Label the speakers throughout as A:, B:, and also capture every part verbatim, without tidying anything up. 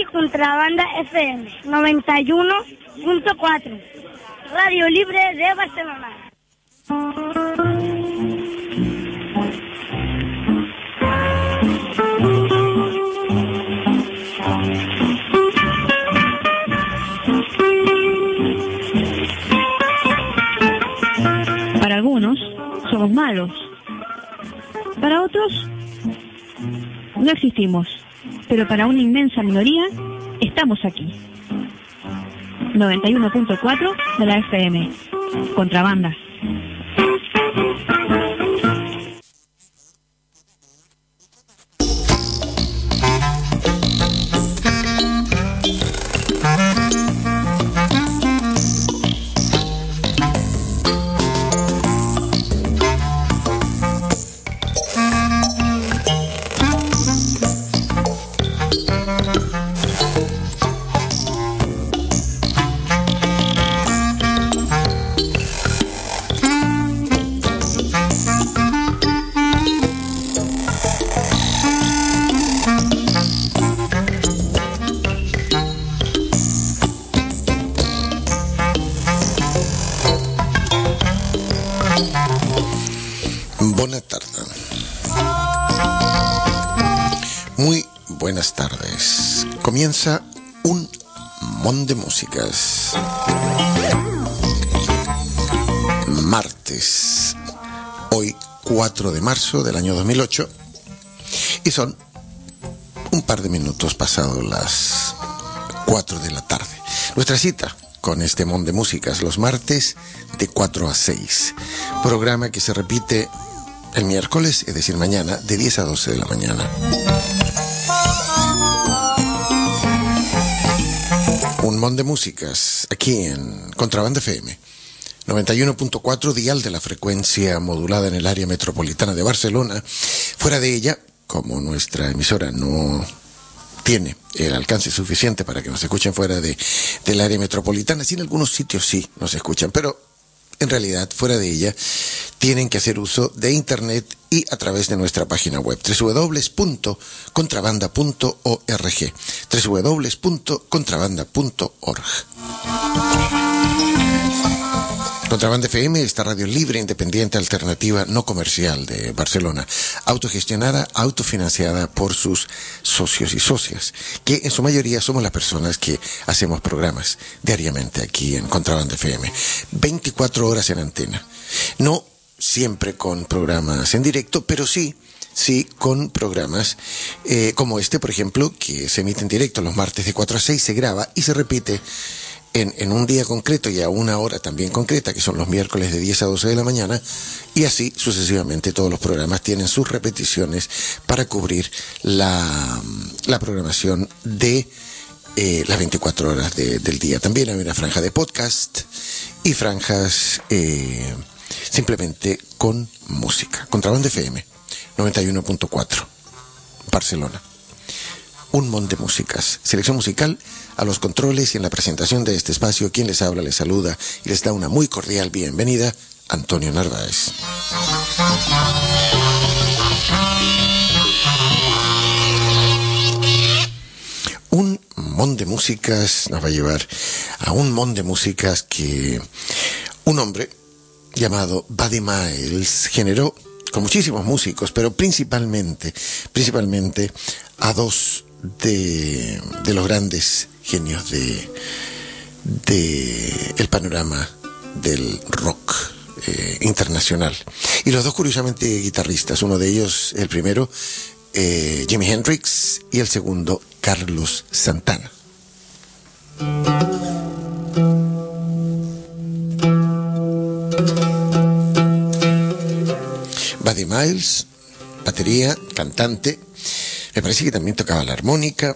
A: Contrabanda F M noventa y uno punto cuatro, Radio Libre de Barcelona.
B: Para algunos somos malos, para otros no existimos, pero para una inmensa minoría estamos aquí. noventa y uno punto cuatro de la F M, Contrabanda.
C: Buenas tardes. Muy buenas tardes. Comienza un mon de músicas. Martes, hoy cuatro de marzo del año dos mil ocho, y son un par de minutos pasados las cuatro de la tarde. Nuestra cita con este mon de músicas los martes de cuatro a seis, programa que se repite el miércoles, es decir, mañana, de diez a doce de la mañana. Un mon de músicas aquí en Contrabanda F M noventa y uno punto cuatro, dial de la frecuencia modulada en el área metropolitana de Barcelona. Fuera de ella, como nuestra emisora no tiene el alcance suficiente para que nos escuchen fuera de, del área metropolitana, sí, en algunos sitios sí nos escuchan, pero en realidad, fuera de ella, tienen que hacer uso de Internet y a través de nuestra página web, doble u doble u doble u punto contrabanda punto org, doble u doble u doble u punto contrabanda punto org. Contrabanda F M, esta radio libre, independiente, alternativa, no comercial de Barcelona, autogestionada, autofinanciada por sus socios y socias, que en su mayoría somos las personas que hacemos programas diariamente aquí en Contrabanda F M, veinticuatro horas en antena. No siempre con programas en directo, pero sí, sí con programas eh, como este, por ejemplo, que se emite en directo los martes de cuatro a seis, se graba y se repite En, en un día concreto y a una hora también concreta, que son los miércoles de diez a doce de la mañana, y así sucesivamente todos los programas tienen sus repeticiones para cubrir la, la programación de eh, las veinticuatro horas de, del día. También hay una franja de podcast y franjas eh, simplemente con música. Contrabanda F M noventa y uno punto cuatro, Barcelona. Un mon de músicas. Selección musical a los controles y en la presentación de este espacio, quien les habla, les saluda y les da una muy cordial bienvenida, Antonio Narváez. Un mon de músicas nos va a llevar a un mon de músicas que un hombre llamado Buddy Miles generó con muchísimos músicos, pero principalmente, principalmente a dos de, de los grandes genios de, de el panorama del rock eh, internacional. Y los dos, curiosamente, guitarristas. Uno de ellos, el primero, eh, Jimi Hendrix, y el segundo, Carlos Santana. Buddy Miles, batería, cantante, me parece que también tocaba la armónica.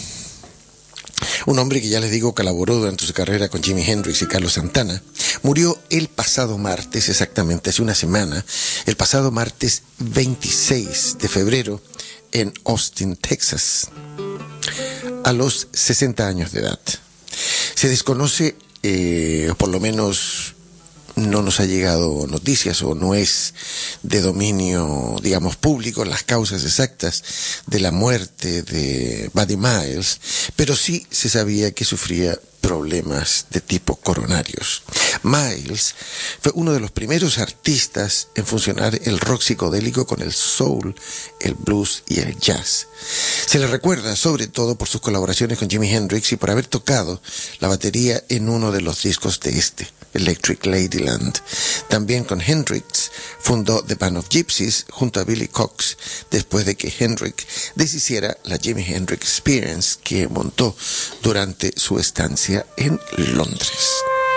C: Un hombre que, ya les digo, colaboró durante su carrera con Jimi Hendrix y Carlos Santana. Murió el pasado martes, exactamente hace una semana, el pasado martes veintiséis de febrero, en Austin, Texas, a los sesenta años de edad. Se desconoce, eh, por lo menos no nos ha llegado noticias o no es de dominio, digamos, público las causas exactas de la muerte de Buddy Miles, pero sí se sabía que sufría problemas de tipo coronarios. Miles fue uno de los primeros artistas en fusionar el rock psicodélico con el soul, el blues y el jazz. Se le recuerda sobre todo por sus colaboraciones con Jimi Hendrix y por haber tocado la batería en uno de los discos de este, Electric Ladyland. También con Hendrix fundó The Band of Gypsies junto a Billy Cox después de que Hendrix deshiciera la Jimi Hendrix Experience que montó durante su estancia en Londres.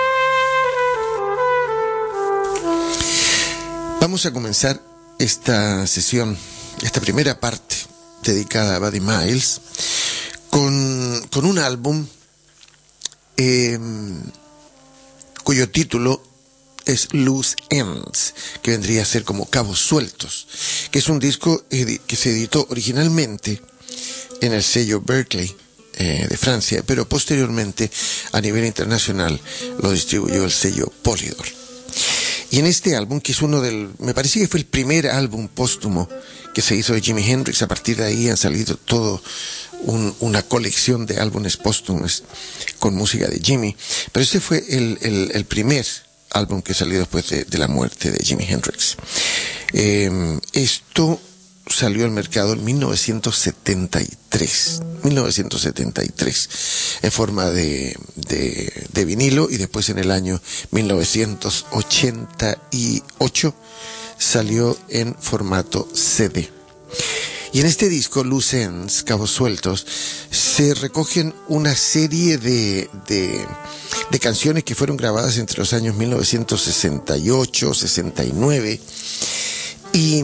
C: Vamos a comenzar esta sesión, esta primera parte dedicada a Buddy Miles con, con un álbum eh, cuyo título es Loose Ends, que vendría a ser como Cabos Sueltos, que es un disco que se editó originalmente en el sello Berkeley eh, de Francia, pero posteriormente a nivel internacional lo distribuyó el sello Polydor. Y en este álbum, que es uno del, me parece que fue el primer álbum póstumo que se hizo de Jimi Hendrix, a partir de ahí han salido todo un, una colección de álbumes póstumos con música de Jimi, pero este fue el, el, el primer álbum que salió después de, de la muerte de Jimi Hendrix. Eh, esto salió al mercado en mil novecientos setenta y tres, mil novecientos setenta y tres, en forma de, de, de vinilo, y después en el año mil novecientos ochenta y ocho salió en formato C D. Y en este disco, Loose Ends, Cabos Sueltos, se recogen una serie de, de, de canciones que fueron grabadas entre los años mil novecientos sesenta y ocho, sesenta y nueve, y,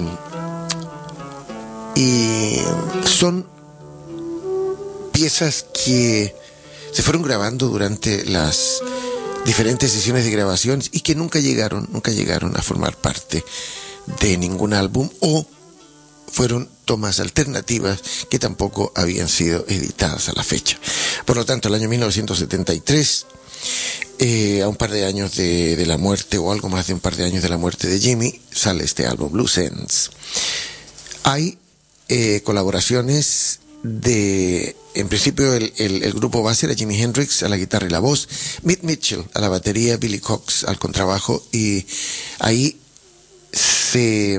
C: y son piezas que se fueron grabando durante las diferentes sesiones de grabación y que nunca llegaron, nunca llegaron a formar parte de ningún álbum, o fueron tomas alternativas que tampoco habían sido editadas a la fecha. Por lo tanto, el año mil novecientos setenta y tres, eh, a un par de años de, de la muerte, o algo más de un par de años de la muerte de Jimi, sale este álbum, Loose Ends. Hay eh, colaboraciones de, en principio el, el, el grupo base era Jimi Hendrix a la guitarra y la voz, Mitch Mitchell a la batería, Billy Cox al contrabajo, y ahí se...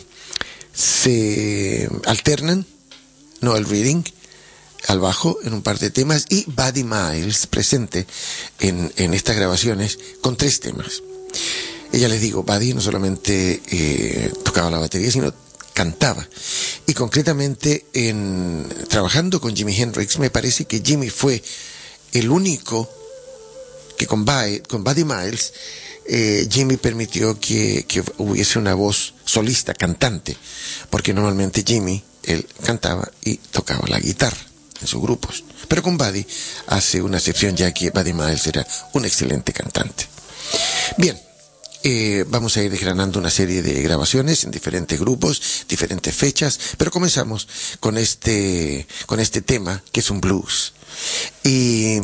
C: se alternan Noel Redding al bajo en un par de temas, y Buddy Miles presente en, en estas grabaciones con tres temas. Ella, les digo, Buddy no solamente eh, tocaba la batería, sino cantaba. Y concretamente, en trabajando con Jimi Hendrix, me parece que Jimi fue el único que con Buddy, con Buddy Miles, eh, Jimi permitió que, que hubiese una voz solista, cantante, porque normalmente Jimi, él cantaba y tocaba la guitarra en sus grupos, pero con Buddy hace una excepción, ya que Buddy Miles era un excelente cantante. Bien, eh, vamos a ir desgranando una serie de grabaciones en diferentes grupos, diferentes fechas, pero comenzamos con este, con este tema que es un blues. Y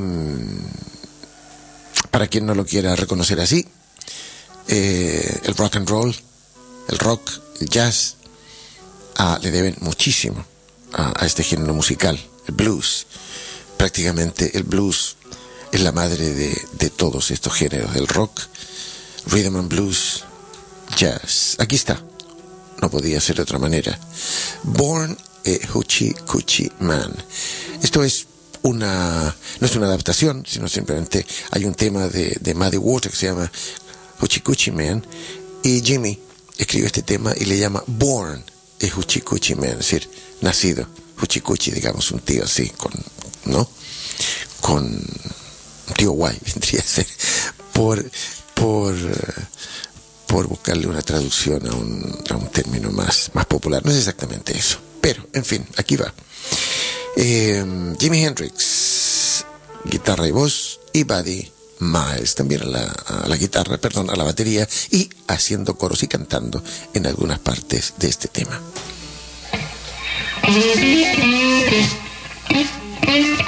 C: para quien no lo quiera reconocer así, eh, el rock and roll, el rock, el jazz, ah, le deben muchísimo a, a este género musical, el blues. Prácticamente el blues es la madre de, de todos estos géneros, del rock, rhythm and blues, jazz. Aquí está, no podía ser de otra manera. Born a Hoochie Coochie Man. Esto es una, no es una adaptación, sino simplemente hay un tema de, de Muddy Waters que se llama Hoochie Coochie Man, y Jimi escribe este tema y le llama Born a Hoochie Coochie Man, es decir, nacido. Hoochie Coochie, digamos, un tío así, con, ¿no? Con un tío guay, vendría a ser, por, por, por buscarle una traducción a un, a un término más, más popular. No es exactamente eso, pero, en fin, aquí va. Eh, Jimi Hendrix, guitarra y voz, y Buddy Miles también a la, a la guitarra, perdón, a la batería, y haciendo coros y cantando en algunas partes de este tema.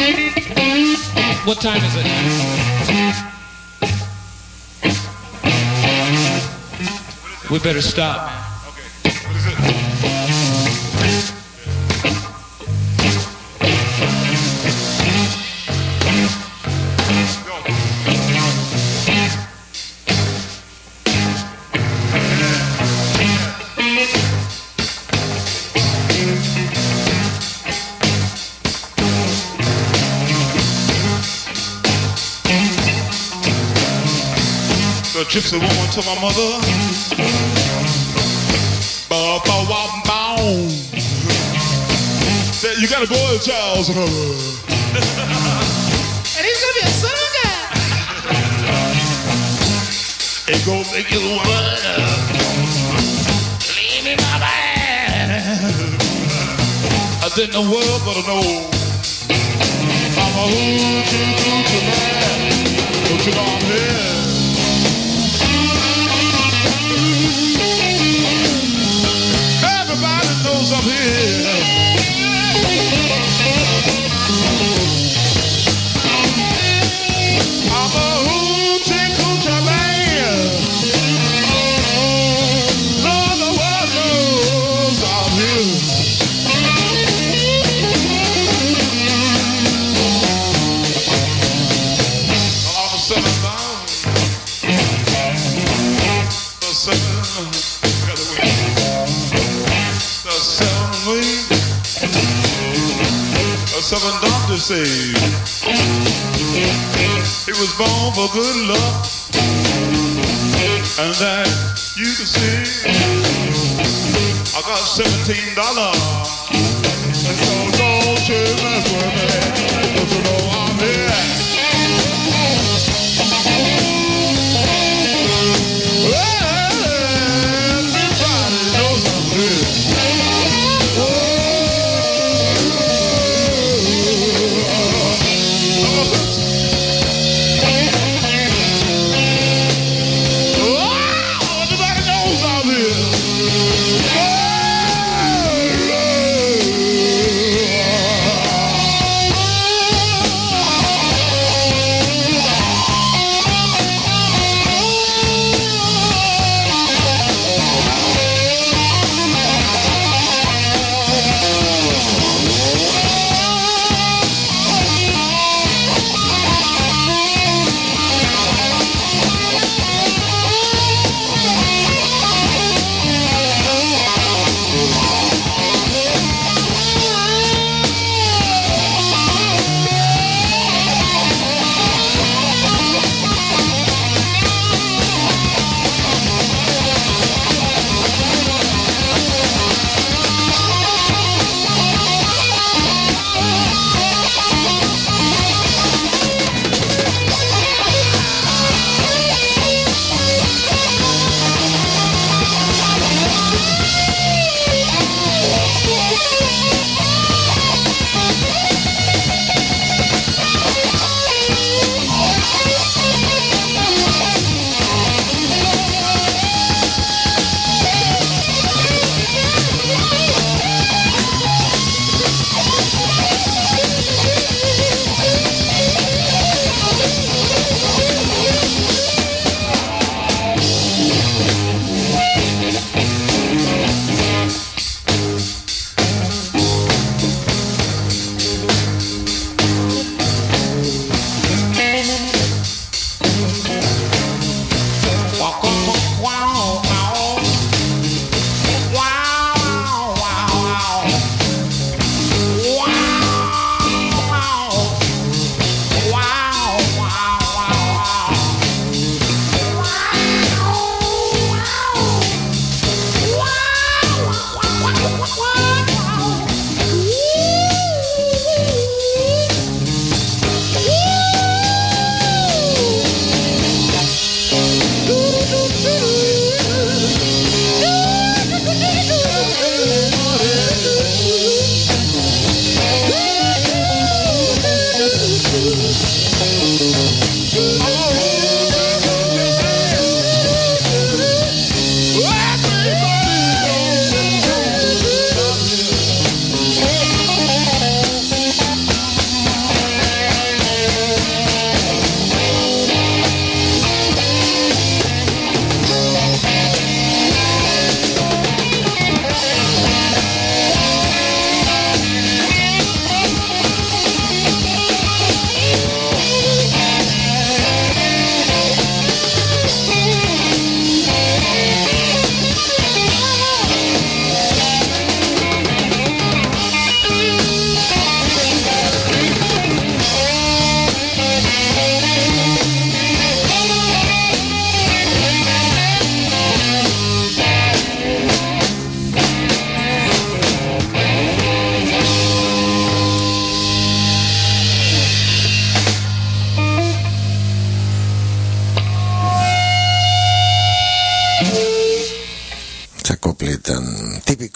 D: What time is it? We better stop.
E: Okay. What is it? The gypsy woman to my mother. Bow, bow, wow, bow. Said, you got a boy, Charles. And he's gonna be a son of a gun. It go make you wanna leave me my man. I didn't know well, but I know I'm a hoochie coochie man. Don't you know I'm here? Everybody knows I'm here. I'm a hoochie coochie man. Lord, the world knows I'm here. I'm a seven down. The seven. Got the wing. The seven wing. The seven doctors say he was born for good luck, and that you can see I got seventeen dollars. And so don't you mess with me, don't you know I'm here. Everybody knows I'm here.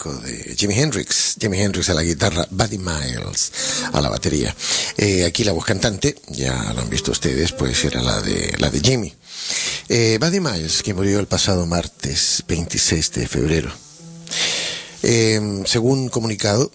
C: clásico de Jimi Hendrix. Jimi Hendrix a la guitarra, Buddy Miles a la batería. Eh, aquí la voz cantante, ya lo han visto ustedes, pues era la de la de Jimi. Eh, Buddy Miles, que murió el pasado martes veintiséis de febrero. Eh, según comunicado,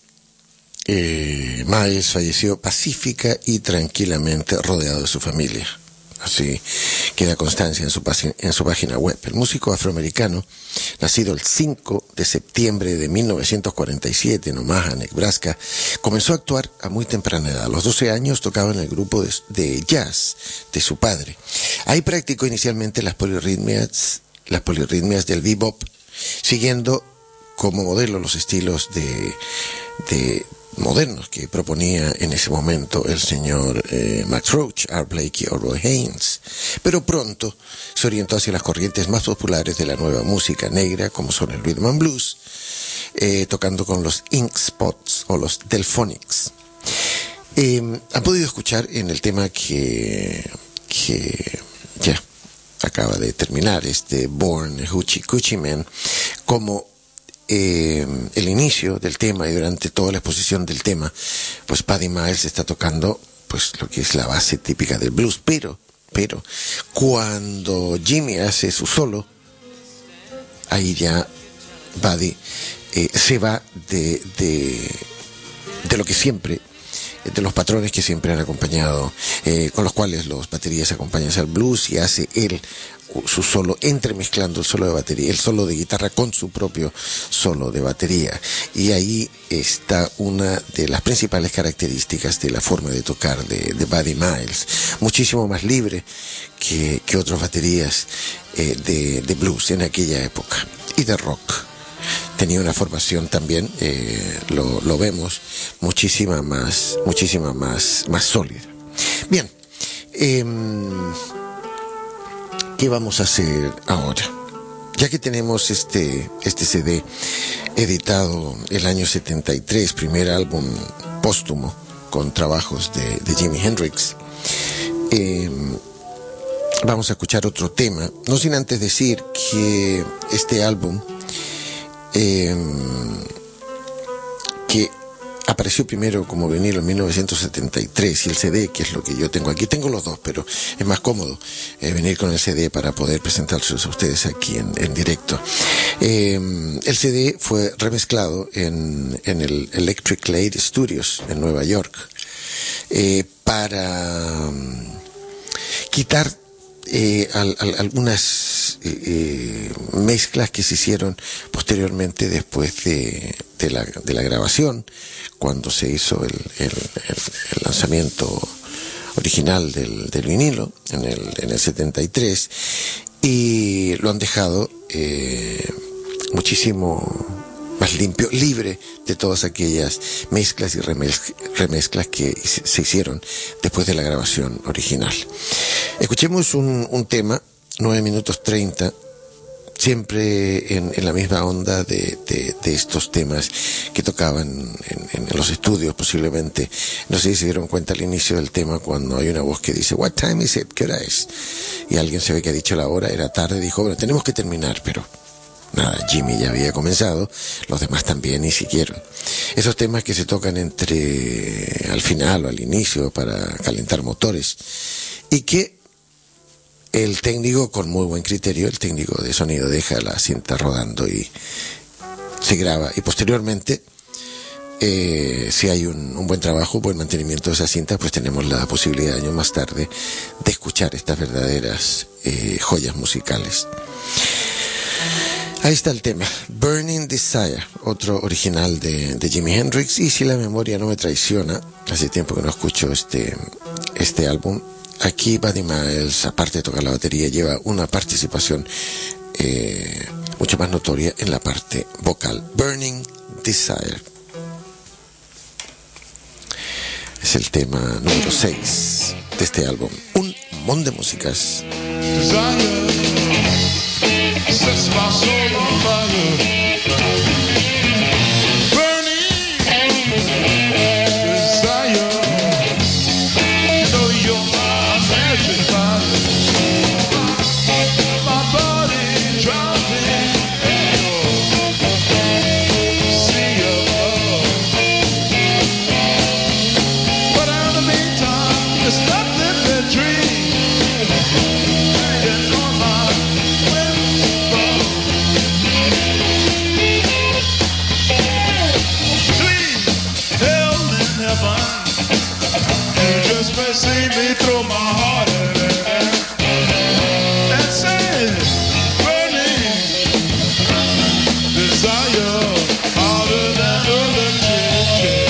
C: eh, Miles falleció pacífica y tranquilamente rodeado de su familia. Así queda constancia en su, en su página web. El músico afroamericano, nacido el cinco de septiembre de mil novecientos cuarenta y siete en Omaha, Nebraska, comenzó a actuar a muy temprana edad. A los doce años tocaba en el grupo de, de jazz de su padre. Ahí practicó inicialmente las polirritmias, las polirritmias del bebop, siguiendo como modelo los estilos de, de modernos que proponía en ese momento el señor eh, Max Roach, Art Blakey o Roy Haynes. Pero pronto se orientó hacia las corrientes más populares de la nueva música negra, como son el rhythm and blues, eh, tocando con los Ink Spots o los Delphonics. Eh, han podido escuchar en el tema que, que ya acaba de terminar, este Born Hoochie Coochie Man, como Eh, el inicio del tema, y durante toda la exposición del tema, pues Buddy Miles está tocando pues lo que es la base típica del blues, pero, pero cuando Jimi hace su solo, ahí ya Buddy eh, se va de, de, de lo que siempre, de los patrones que siempre han acompañado, eh, con los cuales los baterías acompañan al blues, y hace él su solo, entremezclando el solo de batería, el solo de guitarra con su propio solo de batería. Y ahí está una de las principales características de la forma de tocar de, de Buddy Miles, muchísimo más libre que, que otras baterías eh, de, de blues en aquella época, y de rock. Tenía una formación también, eh, lo, lo vemos, muchísima más, muchísima más, más sólida. Bien, eh, ¿qué vamos a hacer ahora? Ya que tenemos este, este C D editado el año setenta y tres, primer álbum póstumo con trabajos de, de Jimi Hendrix, eh, vamos a escuchar otro tema, no sin antes decir que este álbum, eh, que apareció primero como vinilo en mil novecientos setenta y tres, y el C D, que es lo que yo tengo aquí, tengo los dos, pero es más cómodo eh, venir con el C D para poder presentárselos a ustedes aquí en, en directo. Eh, el C D fue remezclado en, en el Electric Light Studios en Nueva York, eh, para um, quitar eh, al, al, algunas eh, eh, mezclas que se hicieron posteriormente después de, de, la, de la grabación, cuando se hizo el, el, el, el lanzamiento original del, del vinilo en el, en el setenta y tres, y lo han dejado eh, muchísimo más limpio, libre de todas aquellas mezclas y remez, remezclas que se, se hicieron después de la grabación original. Escuchemos un, un tema, nueve minutos treinta, siempre en, en la misma onda de, de, de estos temas que tocaban en, en, en los estudios, posiblemente. No sé si se dieron cuenta al inicio del tema, cuando hay una voz que dice "What time is it?", ¿qué hora es? Y alguien se ve que ha dicho la hora, era tarde, dijo "Bueno, tenemos que terminar", pero nada, Jimi ya había comenzado, los demás también, y siguieron. Esos temas que se tocan entre al final o al inicio para calentar motores, y que el técnico, con muy buen criterio, el técnico de sonido, deja la cinta rodando y se graba, y posteriormente, eh, si hay un, un buen trabajo, buen mantenimiento de esa cinta, pues tenemos la posibilidad años más tarde de escuchar estas verdaderas eh, joyas musicales. Ahí está el tema, Burning Desire, otro original de, de Jimi Hendrix, y si la memoria no me traiciona, hace tiempo que no escucho este, este álbum. Aquí Buddy Miles, aparte de tocar la batería, lleva una participación eh, mucho más notoria en la parte vocal. Burning Desire es el tema número seis de este álbum. Un montón de músicas.
E: Desire sets my soul on fire. Burning desire. You know you're my magic fire. My body dropping. just may see me throw my heart in it and say, burning desire harder than electric chair.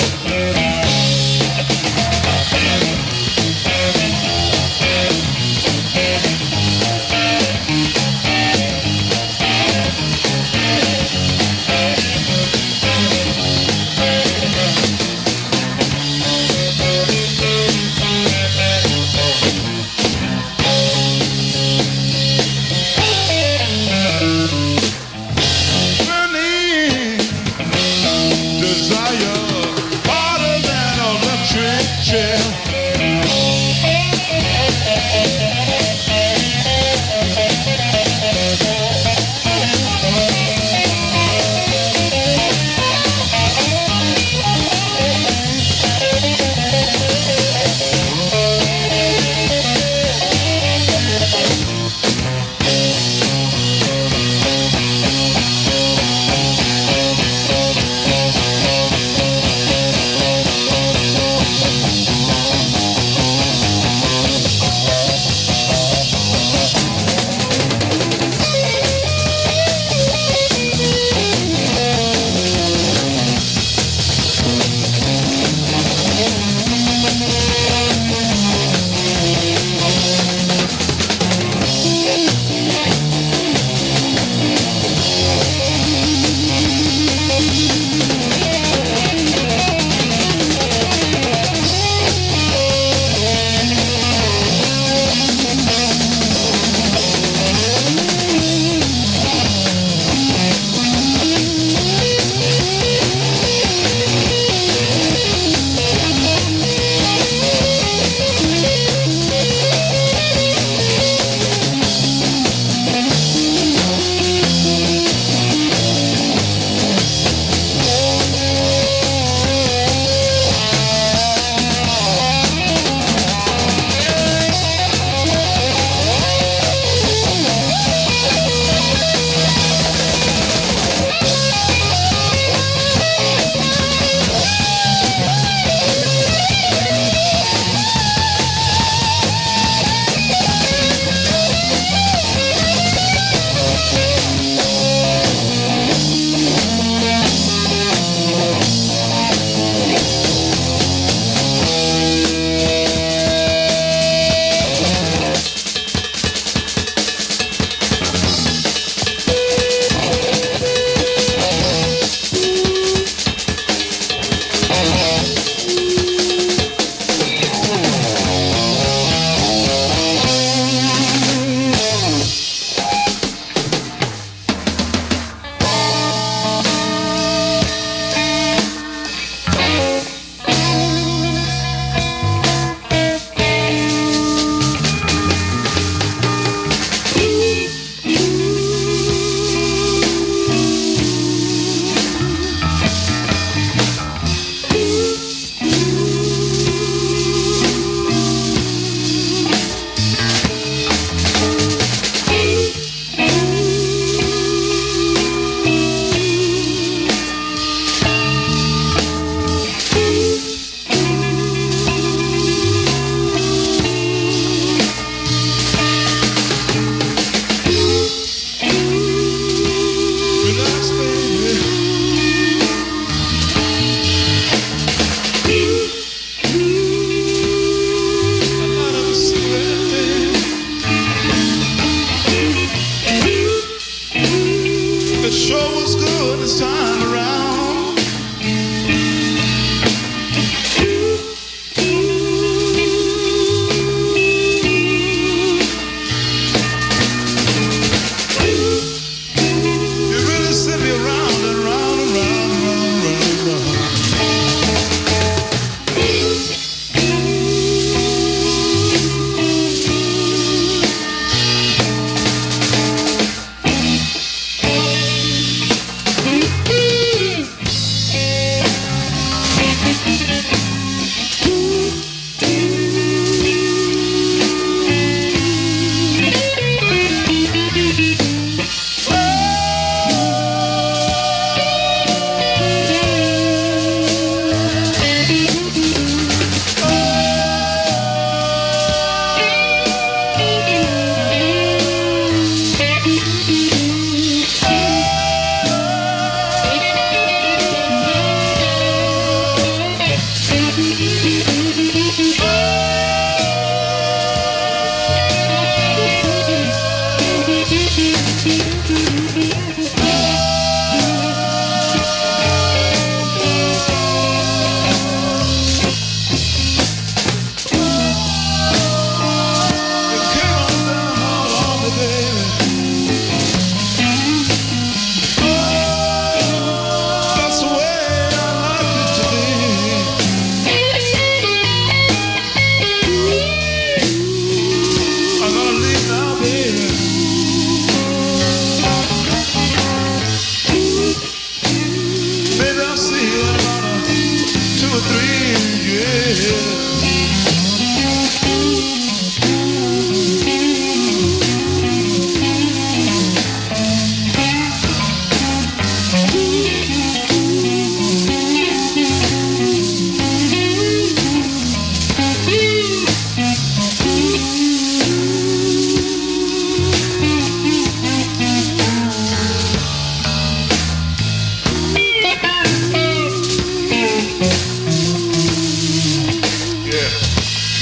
E: Yeah.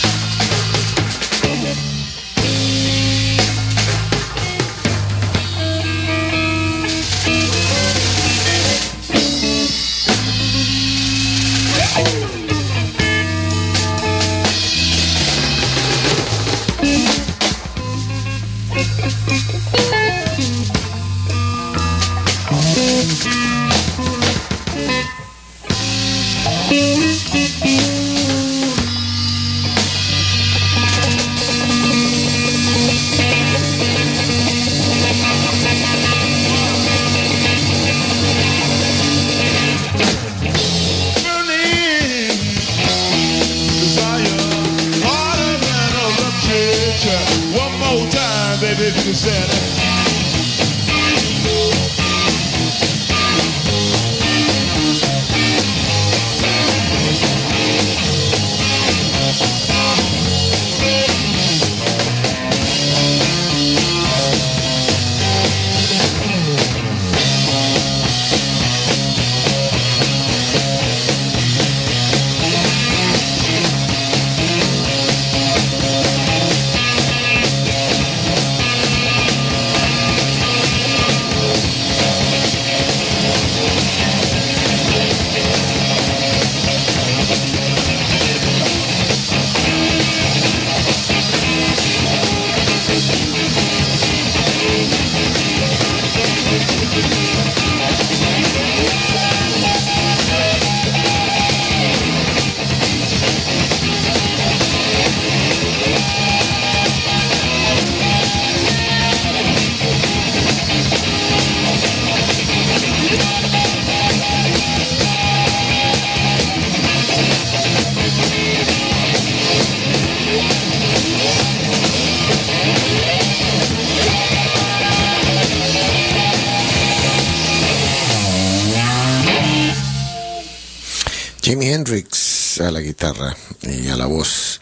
C: Jimi Hendrix a la guitarra y a la voz,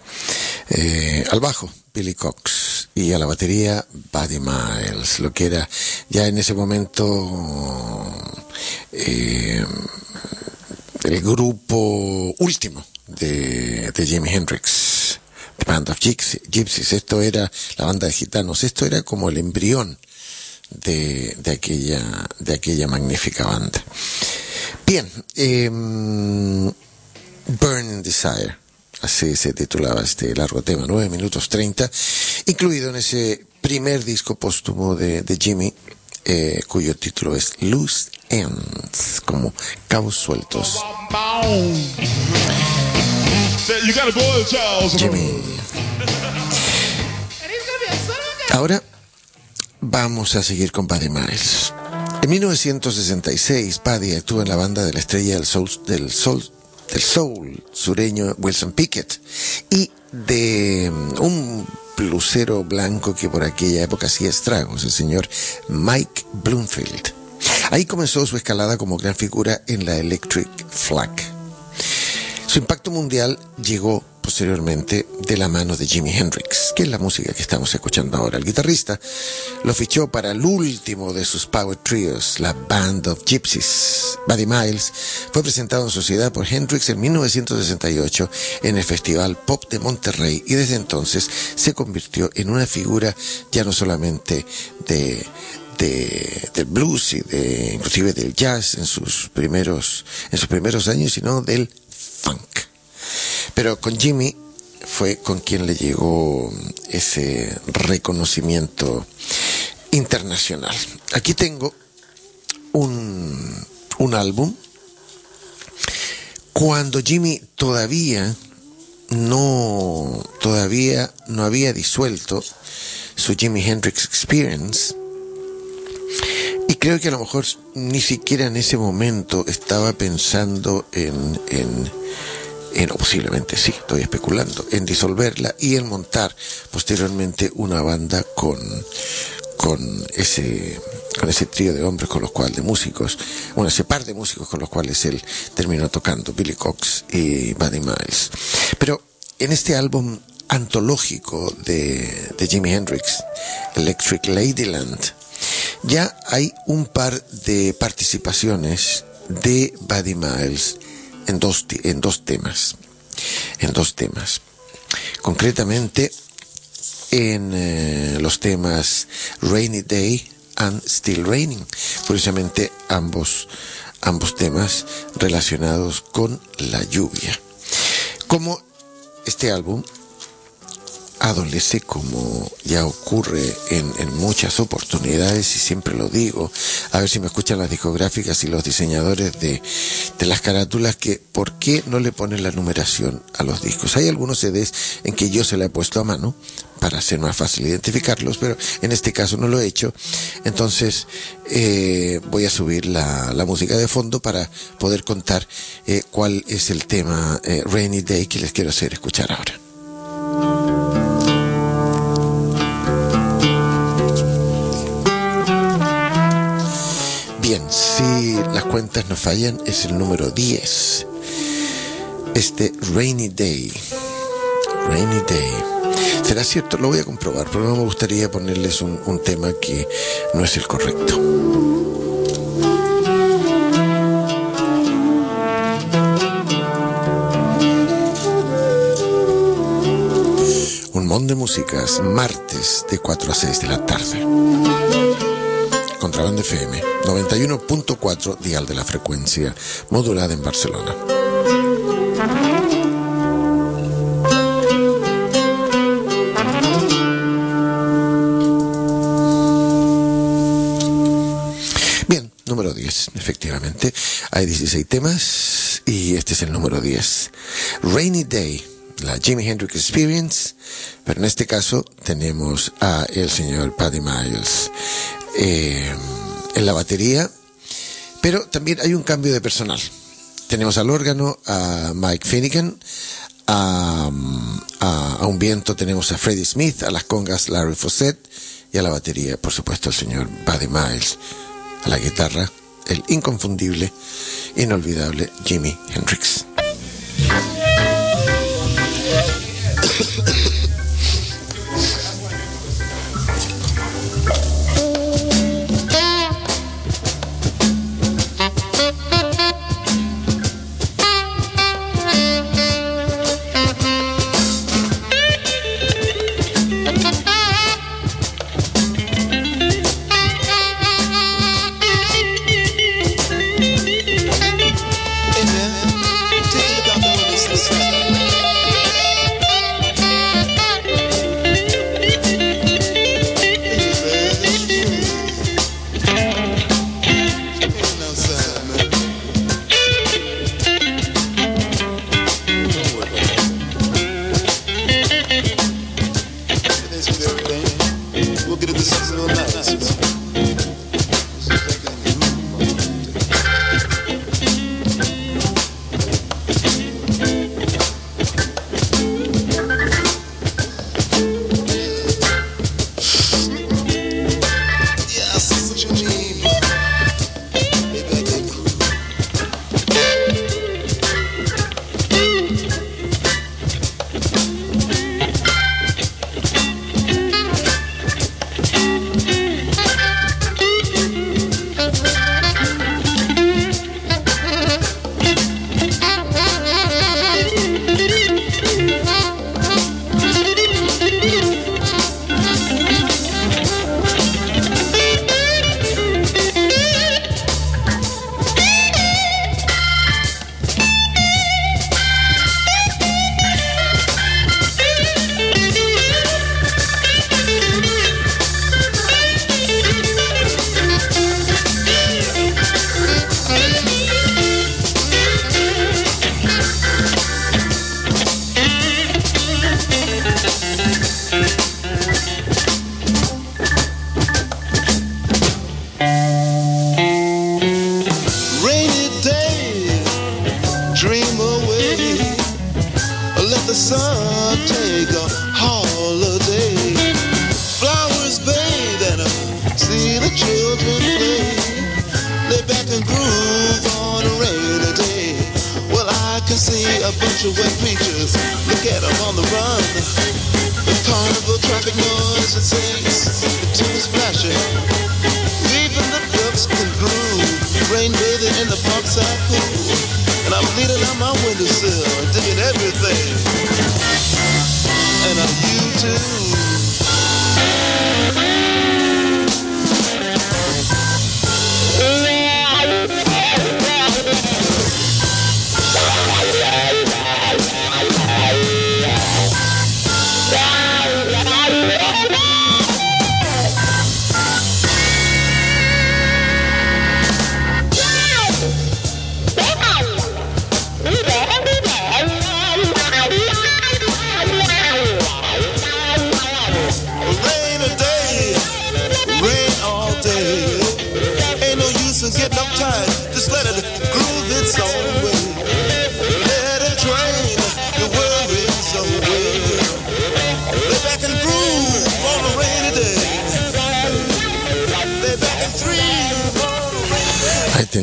C: eh, al bajo Billy Cox y a la batería Buddy Miles, lo que era ya en ese momento eh, el grupo último de, de Jimi Hendrix, The Band of Gypsies. Esto era la banda de gitanos, esto era como el embrión de, de aquella de aquella magnífica banda. Bien, eh, Burning Desire, así se titulaba este largo tema, nueve minutos treinta, incluido en ese primer disco póstumo de, de Jimmy, eh, cuyo título es Loose Ends, como cabos sueltos. Jimmy. Ahora vamos a seguir con Buddy Miles. En mil novecientos sesenta y seis, Buddy actuó en la banda de la estrella del soul, del soul, del soul sureño Wilson Pickett y de un blusero blanco que por aquella época hacía estragos, el señor Mike Bloomfield. Ahí comenzó su escalada como gran figura en la Electric Flag. Su impacto mundial llegó posteriormente de la mano de Jimi Hendrix, que es la música que estamos escuchando ahora. El guitarrista lo fichó para el último de sus power trios, la Band of Gypsies. Buddy Miles fue presentado en sociedad por Hendrix en mil novecientos sesenta y ocho en el Festival Pop de Monterrey y desde entonces se convirtió en una figura ya no solamente de de del blues y de inclusive del jazz en sus primeros en sus primeros años, sino del funk. Pero con Jimmy fue con quien le llegó ese reconocimiento internacional. Aquí tengo un, un álbum cuando Jimmy todavía no, todavía no había disuelto su Jimi Hendrix Experience. Y creo que a lo mejor ni siquiera en ese momento estaba pensando en, en, en, o posiblemente sí, estoy especulando, en disolverla y en montar posteriormente una banda con, con ese, con ese trío de hombres con los cuales, de músicos, bueno, ese par de músicos con los cuales él terminó tocando, Billy Cox y Buddy Miles. Pero en este álbum antológico de, de Jimi Hendrix, Electric Ladyland, ya hay un par de participaciones de Buddy Miles en dos, en dos temas. en dos temas. Concretamente, en eh, los temas Rainy Day and Still Raining. Curiosamente, ambos, ambos temas relacionados con la lluvia. Como este álbum adolece, como ya ocurre en, en muchas oportunidades, y siempre lo digo, a ver si me escuchan las discográficas y los diseñadores de, de las carátulas, que ¿por qué no le ponen la numeración a los discos? Hay algunos C Ds en que yo se la he puesto a mano para ser más fácil identificarlos, pero en este caso no lo he hecho. Entonces eh, voy a subir la, la música de fondo para poder contar eh, cuál es el tema eh, Rainy Day que les quiero hacer escuchar ahora. Bien, si las cuentas no fallan, es el número diez. Este Rainy Day. Rainy Day. ¿Será cierto? Lo voy a comprobar, pero no me gustaría ponerles un, un tema que no es el correcto. Un montón de músicas, martes de cuatro a seis de la tarde. Contraband F M, noventa y uno punto cuatro, dial de la frecuencia, modulada en Barcelona. Bien, número diez, efectivamente. Hay dieciséis temas y este es el número diez. Rainy Day, la Jimi Hendrix Experience, pero en este caso tenemos a el señor Buddy Miles Eh, en la batería, pero también hay un cambio de personal. Tenemos al órgano a Mike Finnegan, a, a, a un viento tenemos a Freddie Smith, a las congas Larry Fawcett, y a la batería, por supuesto, el señor Buddy Miles, a la guitarra el inconfundible, inolvidable Jimi Hendrix.
D: Rain bathing in the parkside pool, and I'm leaning on my windowsill, digging everything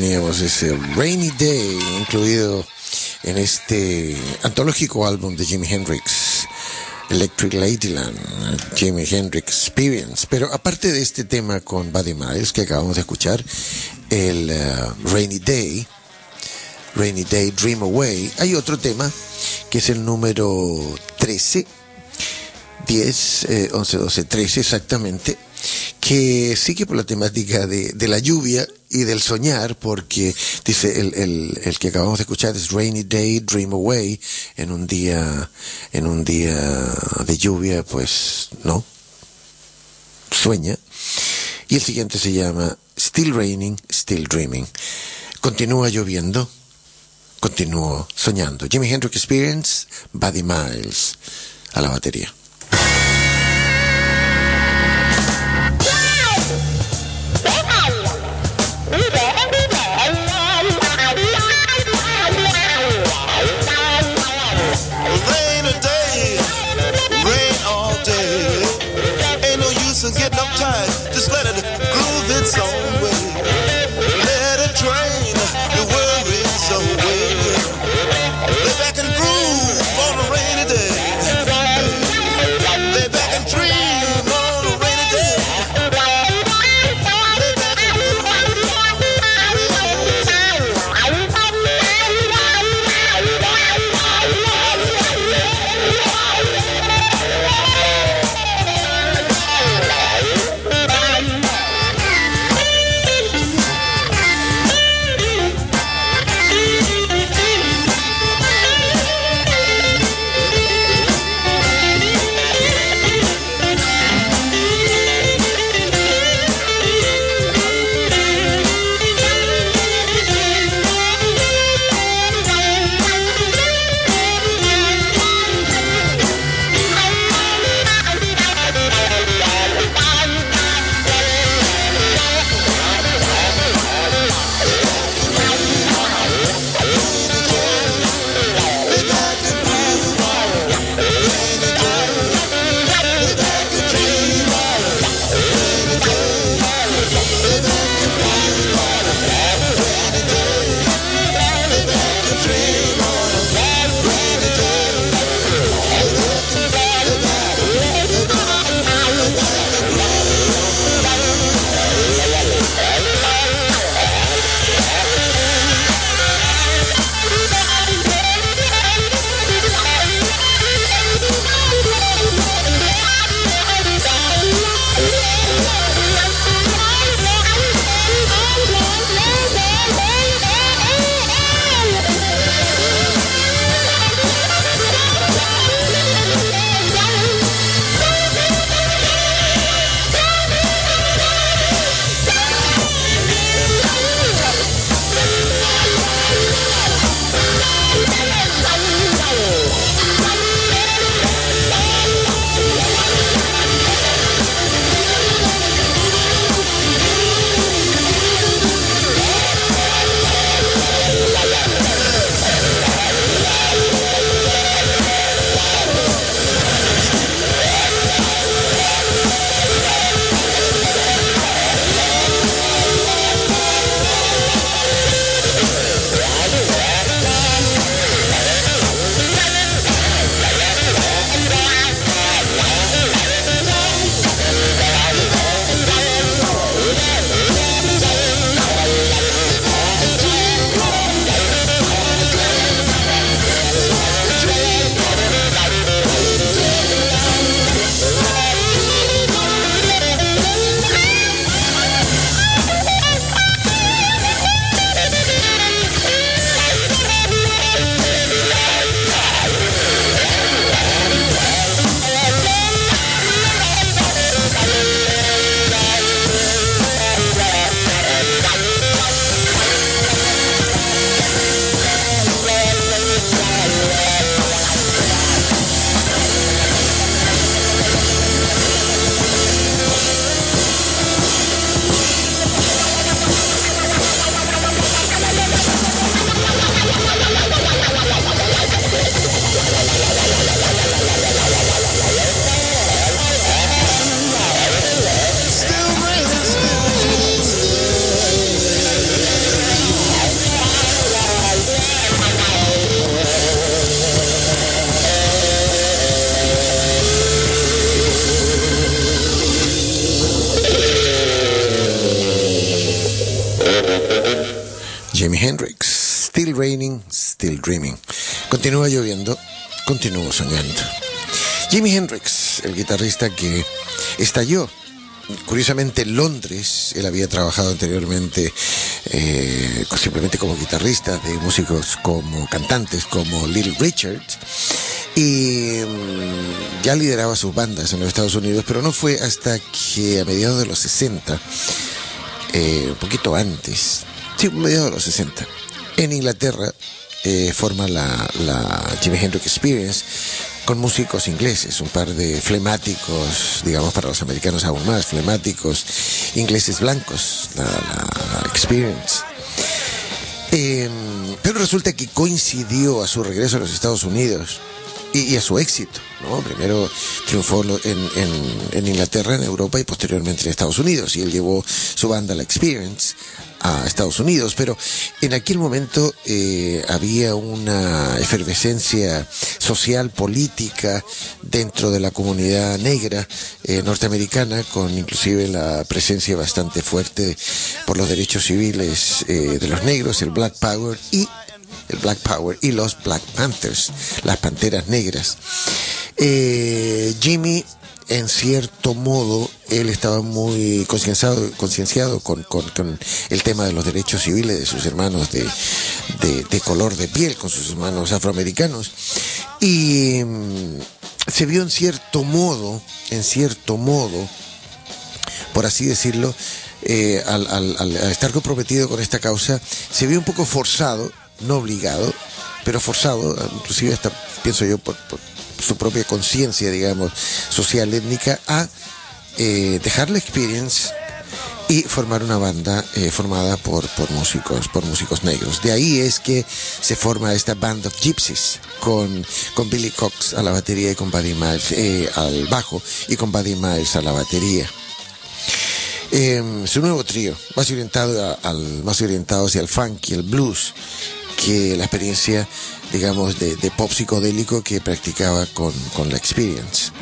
C: teníamos ese Rainy Day incluido en este antológico álbum de Jimi Hendrix, Electric Ladyland, Jimi Hendrix Experience. Pero aparte de este tema con Buddy Miles que acabamos de escuchar, el uh, Rainy Day, Rainy Day Dream Away, hay otro tema que es el número trece, diez, eh, once, doce, trece exactamente, que sigue por la temática de, de la lluvia y del soñar, porque dice el, el, el que acabamos de escuchar es Rainy Day, Dream Away, en un día, en un día de lluvia, pues no, sueña. Y el siguiente se llama Still Raining, Still Dreaming. Continúa lloviendo, continúo soñando. Jimi Hendrix Experience, Buddy Miles a la batería.
D: Getting uptight, just let it groove its own way. Let it drain your worries away. Lay back and groove on a rainy day.
C: Hendrix, Still Raining, Still Dreaming. Continúa lloviendo, continúo soñando. Jimi Hendrix, el guitarrista que estalló curiosamente en Londres. Él había trabajado anteriormente eh, simplemente como guitarrista de músicos como cantantes como Little Richard, y um, ya lideraba sus bandas en los Estados Unidos, pero no fue hasta que a mediados de los sesenta, eh, un poquito antes, sí, a mediados de los sesenta, en Inglaterra eh, forma la, la Jimi Hendrix Experience con músicos ingleses, un par de flemáticos, digamos para los americanos aún más, flemáticos ingleses blancos, la, la Experience. Eh, pero resulta que coincidió a su regreso a los Estados Unidos y, y a su éxito, ¿no? Primero triunfó en, en, en Inglaterra, en Europa, y posteriormente en Estados Unidos, y él llevó su banda, la Experience, a Estados Unidos, pero en aquel momento eh, había una efervescencia social, política dentro de la comunidad negra eh, norteamericana, con inclusive la presencia bastante fuerte por los derechos civiles eh, de los negros, el Black Power y el Black Power y los Black Panthers, las panteras negras. Eh, Jimmy, en cierto modo, él estaba muy concienciado, concienciado con, con, con el tema de los derechos civiles de sus hermanos de, de, de color de piel, con sus hermanos afroamericanos, y um, se vio en cierto modo, en cierto modo, por así decirlo, eh, al, al, al estar comprometido con esta causa, se vio un poco forzado, no obligado, pero forzado, inclusive hasta, pienso yo, por, por su propia conciencia, digamos, social, étnica, a eh, dejar la Experience y formar una banda eh, formada por, por músicos, por músicos negros. De ahí es que se forma esta Band of Gypsies, con, con Billy Cox a la batería y con Buddy Miles eh, al bajo, y con Buddy Miles a la batería. Eh, su nuevo trío, más orientado a, al, más orientado hacia el funk y el blues, que la experiencia, digamos, de, de pop psicodélico que practicaba con, con la Experience.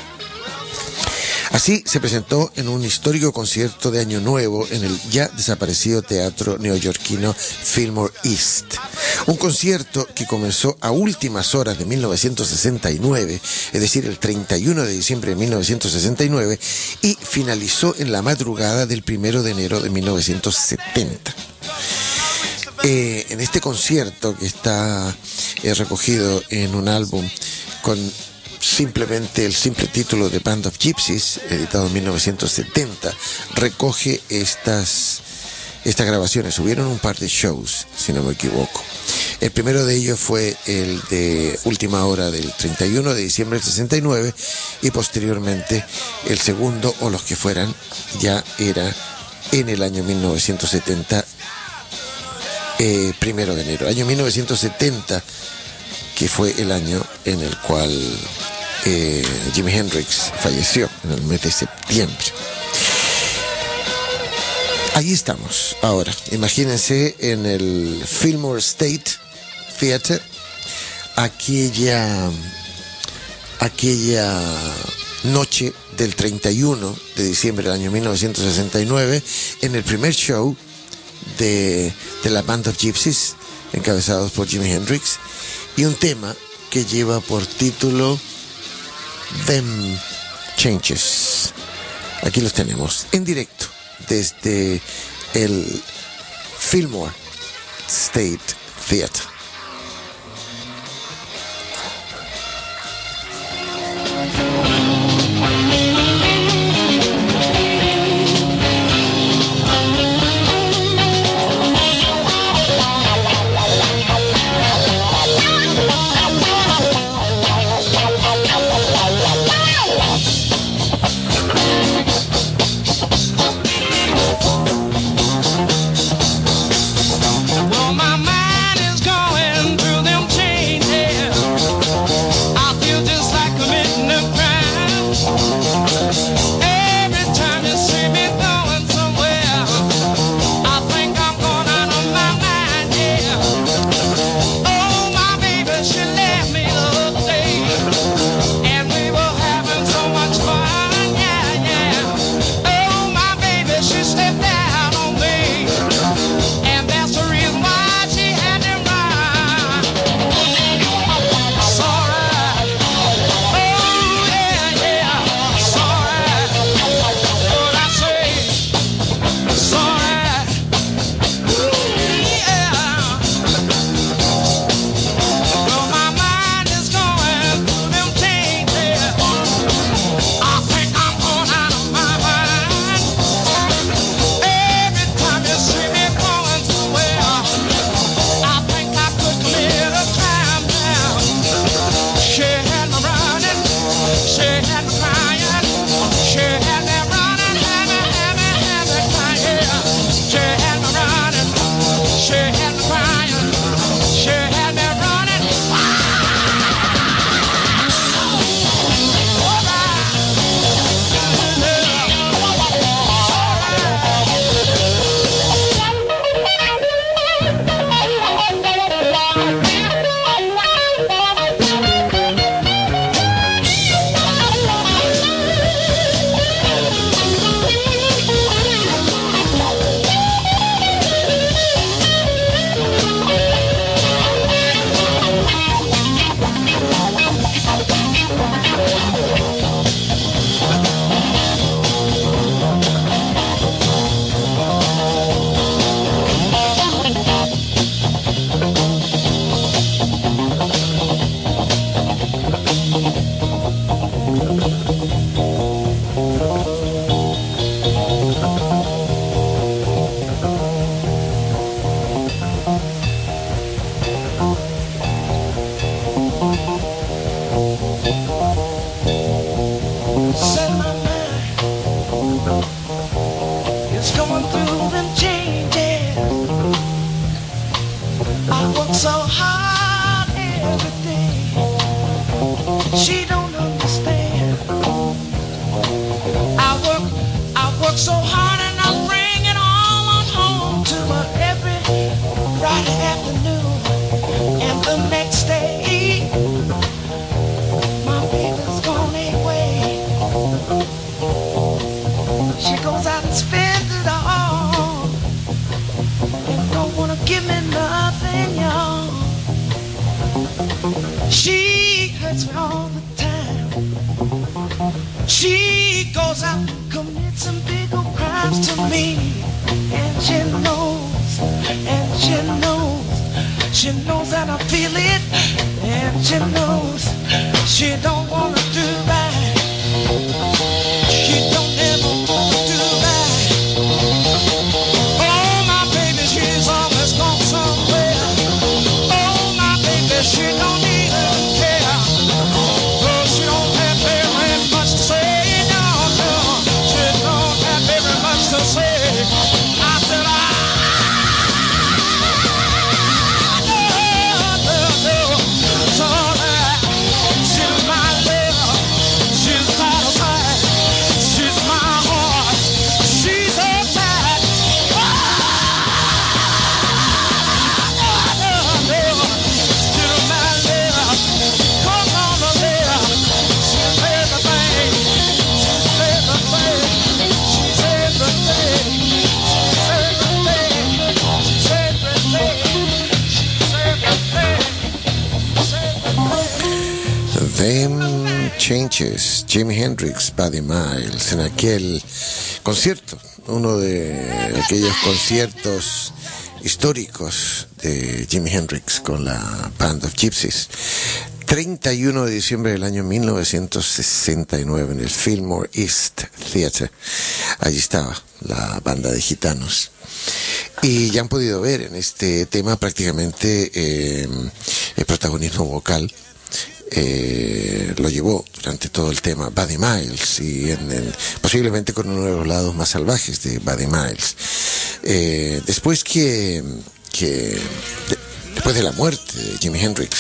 C: Así se presentó en un histórico concierto de Año Nuevo en el ya desaparecido teatro neoyorquino Fillmore East. Un concierto que comenzó a últimas horas de mil novecientos sesenta y nueve, es decir, el treinta y uno de diciembre de mil novecientos sesenta y nueve, y finalizó en la madrugada del primero de enero de mil novecientos setenta. Eh, en este concierto, que está eh, recogido en un álbum con simplemente el simple título de Band of Gypsies, editado en mil novecientos setenta, recoge estas, estas grabaciones. Hubieron un par de shows, si no me equivoco. El primero de ellos fue el de última hora del treinta y uno de diciembre del sesenta y nueve, y posteriormente el segundo, o los que fueran, ya era en el año mil novecientos setenta, Eh, primero de enero, año mil novecientos setenta, que fue el año en el cual eh, Jimi Hendrix falleció, en el mes de septiembre. Allí estamos ahora. Imagínense en el Fillmore State Theater, aquella aquella noche del treinta y uno de diciembre del año mil novecientos sesenta y nueve, en el primer show de, de la Band of Gypsies, encabezados por Jimi Hendrix, y un tema que lleva por título Them Changes. Aquí los tenemos en directo desde el Fillmore State Theater.
F: Well, my mind is going
D: She goes out, commits some big old crimes to me, and she knows, and she knows, she knows that I feel it, and she knows she don't wanna do right. She don't ever wanna do right. Oh, my baby, she's always gone somewhere. Oh, my baby, she don't even care. Oh, she don't have very much to say. No, no, she don't have very much to say. I said, I no, no, no. So that she's my love, she's out of sight, she's my heart, she's so tight. Oh, no, no, she's my love, come on, love, she's everything, she's everything, she's everything, she's everything, she's everything, she's everything, she's everything.
C: Them Changes, Jimi Hendrix, Buddy Miles, en aquel concierto, uno de aquellos conciertos históricos de Jimi Hendrix con la Band of Gypsys, treinta y uno de diciembre del año mil novecientos sesenta y nueve en el Fillmore East Theater. Allí estaba la banda de gitanos. Y ya han podido ver en este tema prácticamente eh, el protagonismo vocal. Eh, lo llevó durante todo el tema Buddy Miles, y en el, posiblemente con uno de los lados más salvajes de Buddy Miles. Eh, después que, que de, después de la muerte de Jimi Hendrix,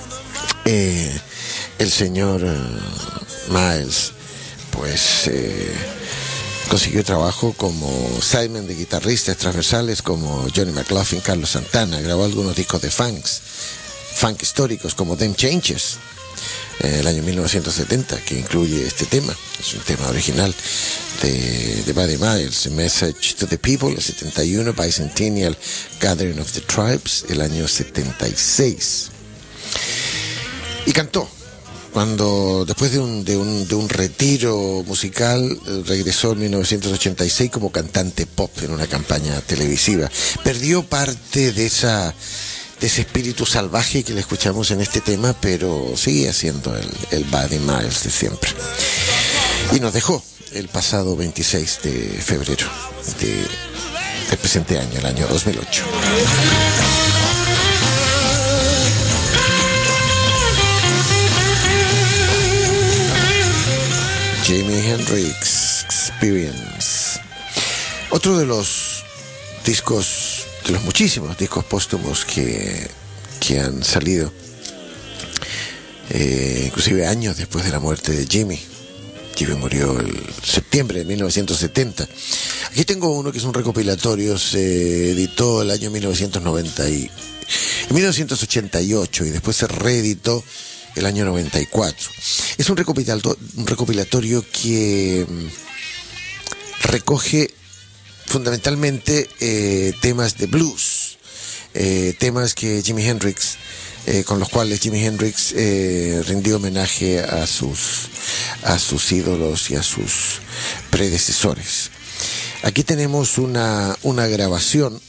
C: eh, el señor uh, Miles pues eh, consiguió trabajo como sideman de guitarristas transversales como Johnny McLaughlin, Carlos Santana. Grabó algunos discos de funks, funk históricos como Them Changes, eh, el año mil novecientos setenta, que incluye este tema. Es un tema original de, de Buddy Miles. A Message to the People, el setenta y uno. Bicentennial Gathering of the Tribes, el año setenta y seis. Y cantó cuando, después de un, de un, de un retiro musical, regresó en mil novecientos ochenta y seis como cantante pop en una campaña televisiva. Perdió parte de esa de ese espíritu salvaje que le escuchamos en este tema, pero sigue haciendo el, el Buddy Miles de siempre. Y nos dejó el pasado veintiséis de febrero de, del presente año, el año dos mil ocho. Jimi Hendrix Experience. Otro de los discos, de los muchísimos discos póstumos que, que han salido, eh, inclusive años después de la muerte de Jimi. Jimi murió el septiembre de mil novecientos setenta. Aquí tengo uno que es un recopilatorio, se editó el año mil novecientos noventa y mil novecientos ochenta y ocho y después se reeditó el año noventa y cuatro. Es un recopilatorio, un recopilatorio que recoge fundamentalmente eh, temas de blues, eh, temas que Jimi Hendrix, eh, con los cuales Jimi Hendrix eh, rindió homenaje a sus, a sus ídolos y a sus predecesores. Aquí tenemos una, una grabación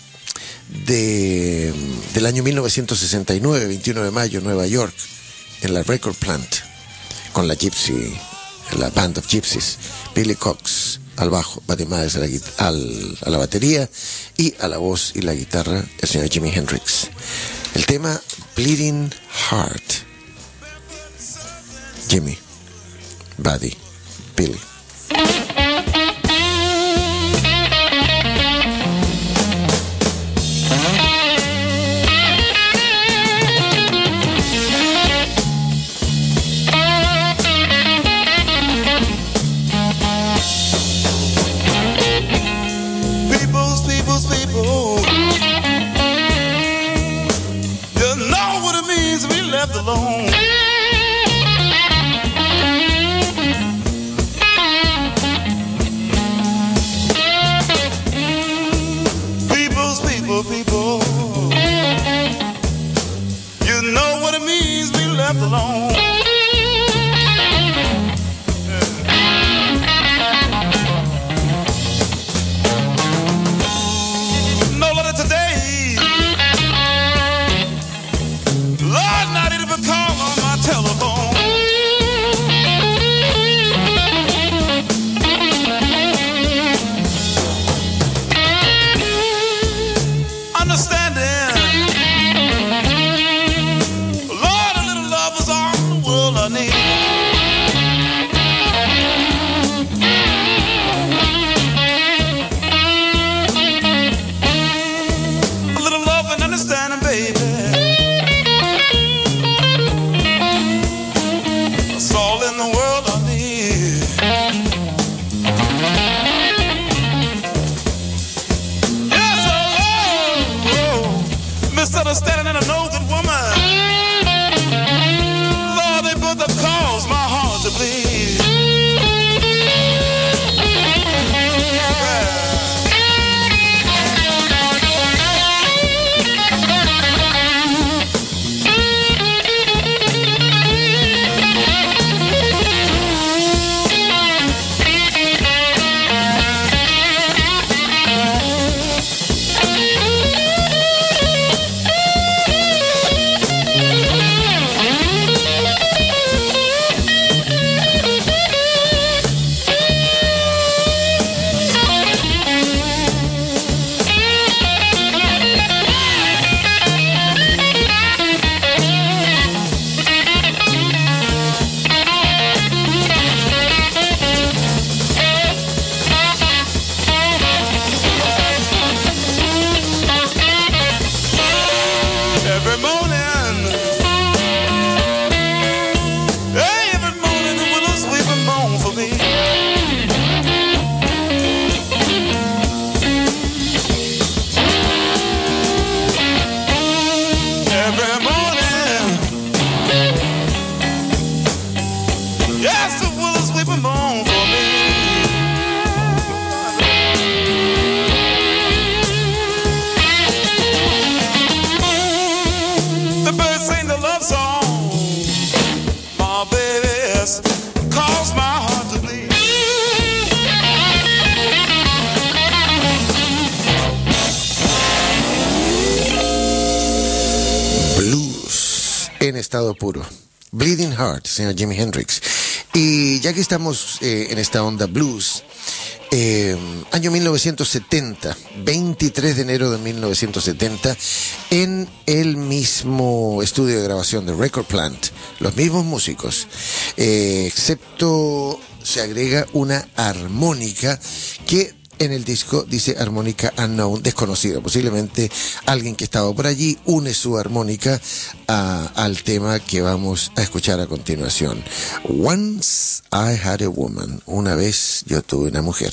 C: de, del año mil novecientos sesenta y nueve, veintiuno de mayo, Nueva York, en la Record Plant, con la Gypsy, la Band of Gypsys, Billy Cox al bajo, Buddy Miles a la, al, a la batería y a la voz y la guitarra el señor Jimi Hendrix. El tema Bleeding Heart. Jimmy, Buddy, Billy.
D: Alone. please.
C: En estado puro. Bleeding Heart, señor Jimi Hendrix. Y ya que estamos eh, en esta onda blues, eh, año mil novecientos setenta, veintitrés de enero de mil novecientos setenta, en el mismo estudio de grabación de Record Plant, los mismos músicos, eh, excepto se agrega una armónica que en el disco dice armónica unknown, desconocida. Posiblemente alguien que estaba por allí une su armónica a, al tema que vamos a escuchar a continuación. Once I Had a Woman. Una vez yo tuve una mujer.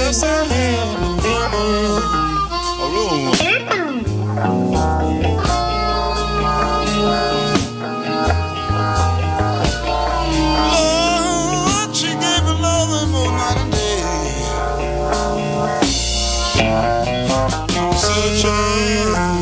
E: Yes, I have a woman, a real woman. Lord, she gave me love and more night and day. Such a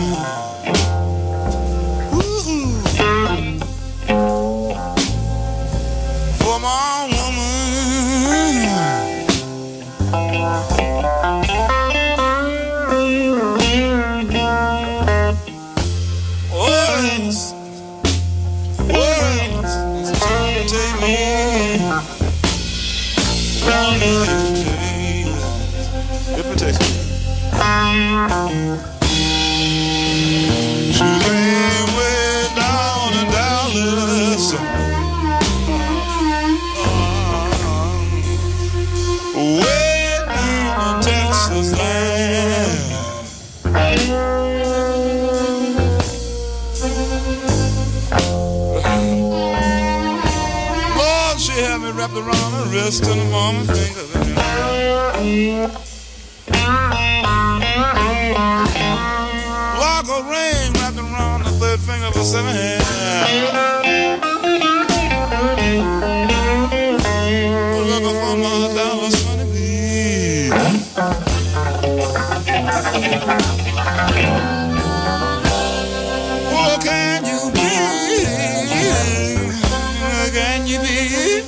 E: wrapped around her wrist and the mama finger. Like a ring wrapped around the third finger of her seven hand. Looking for my Dallas honey bee. What can you be? Can you be?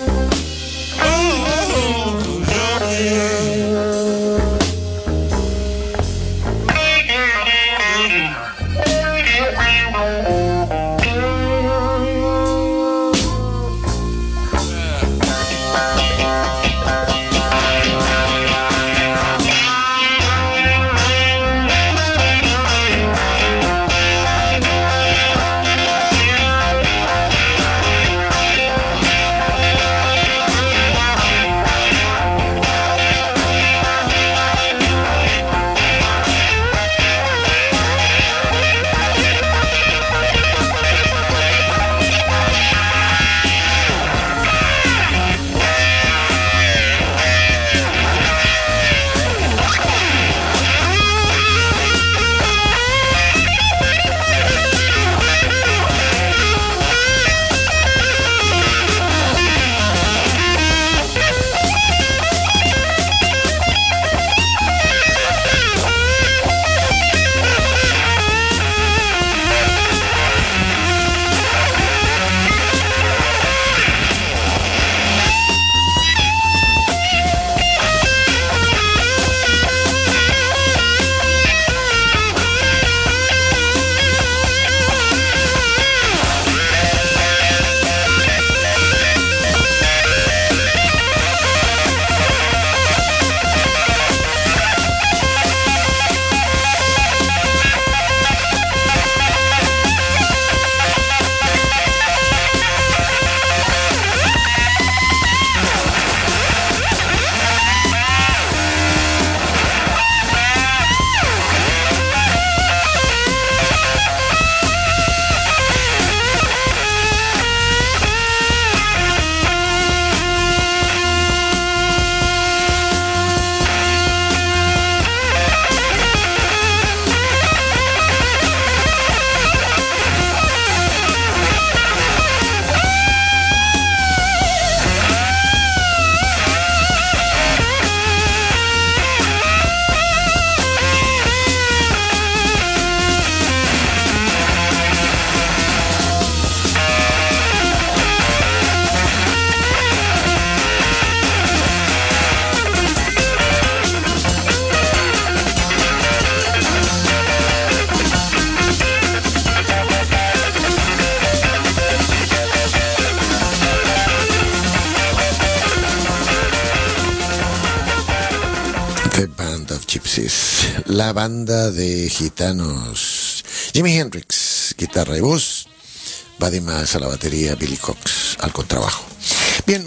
C: La banda de gitanos. Jimi Hendrix, guitarra y voz. Buddy Miles a la batería, Billy Cox al contrabajo. Bien,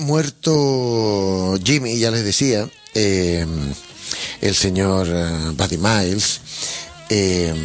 C: muerto Jimmy, ya les decía, eh, el señor uh, Buddy Miles eh,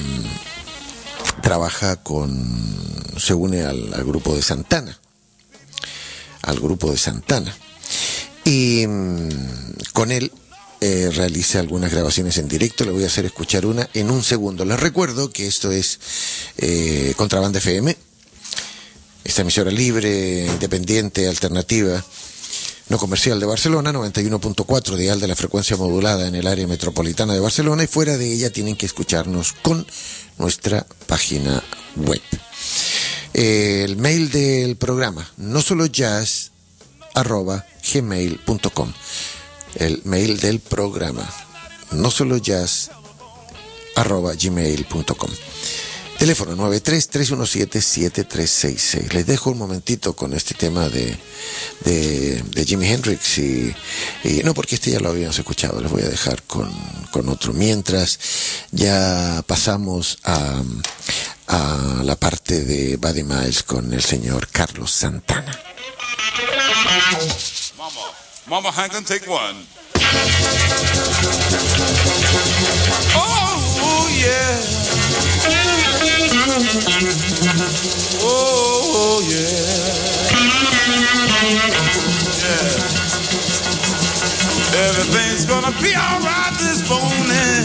C: trabaja con, se une al, al grupo de Santana, al grupo de Santana, y um, con él eh, realiza algunas grabaciones en directo. Le voy a hacer escuchar una en un segundo. Les recuerdo que esto es eh, Contrabanda F M, esta emisora libre, independiente, alternativa, no comercial de Barcelona, noventa y uno punto cuatro dial de la frecuencia modulada en el área metropolitana de Barcelona, y fuera de ella tienen que escucharnos con nuestra página web. Eh, el mail del programa, no solo jazz, arroba gmail punto com. El mail del programa, no solo jazz, arroba gmail punto com. Teléfono nueve tres, tres uno siete, siete tres seis seis. Les dejo un momentito con este tema de, de, de Jimi Hendrix y, y no, porque este ya lo habíamos escuchado. Les voy a dejar con, con otro. Mientras ya pasamos a, a la parte de Buddy Miles con el señor Carlos Santana.
E: Mama, Mama Hankin, take one. Oh, yeah. Oh, yeah. Yeah. Everything's gonna be alright this morning.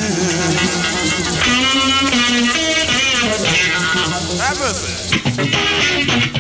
E: Have a seat.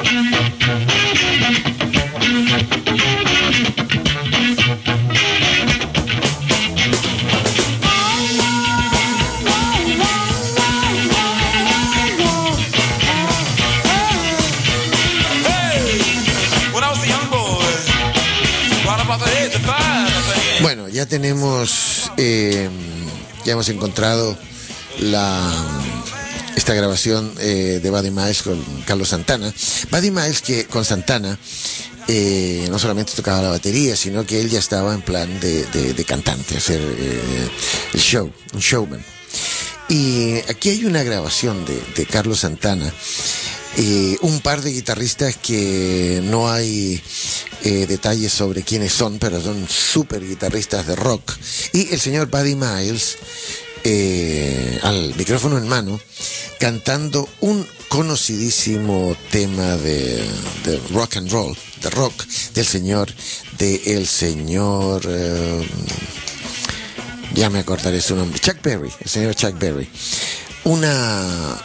C: Bueno, ya tenemos, eh, ya hemos encontrado la esta grabación eh, de Buddy Miles con Carlos Santana. Buddy Miles, que con Santana eh, no solamente tocaba la batería, sino que él ya estaba en plan de, de, de cantante, hacer eh, el show, un showman. Y aquí hay una grabación de, de Carlos Santana. Eh, un par de guitarristas que no hay eh, detalles sobre quiénes son, pero son súper guitarristas de rock. Y el señor Buddy Miles, eh, al micrófono en mano, cantando un conocidísimo tema de, de rock and roll, de rock, del señor, de el señor, eh, ya me acordaré su nombre, Chuck Berry, el señor Chuck Berry. Una...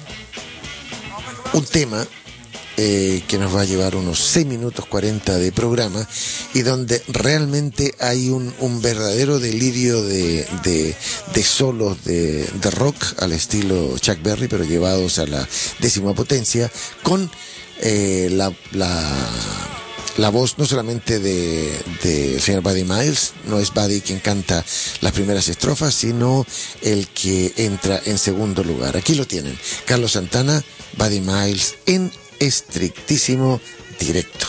C: Un tema eh, que nos va a llevar unos seis minutos cuarenta de programa, y donde realmente hay un, un verdadero delirio de, de, de solos de, de rock al estilo Chuck Berry, pero llevados a la décima potencia, con eh, la, la, la voz no solamente de, de el señor Buddy Miles. No es Buddy quien canta las primeras estrofas, sino el que entra en segundo lugar. Aquí lo tienen, Carlos Santana, Buddy Miles en estrictísimo directo.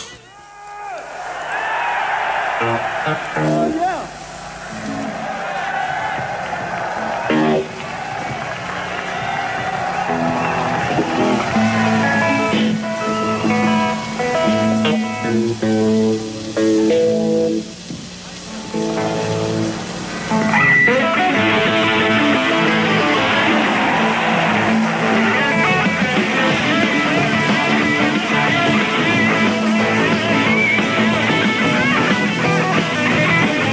D: Oh,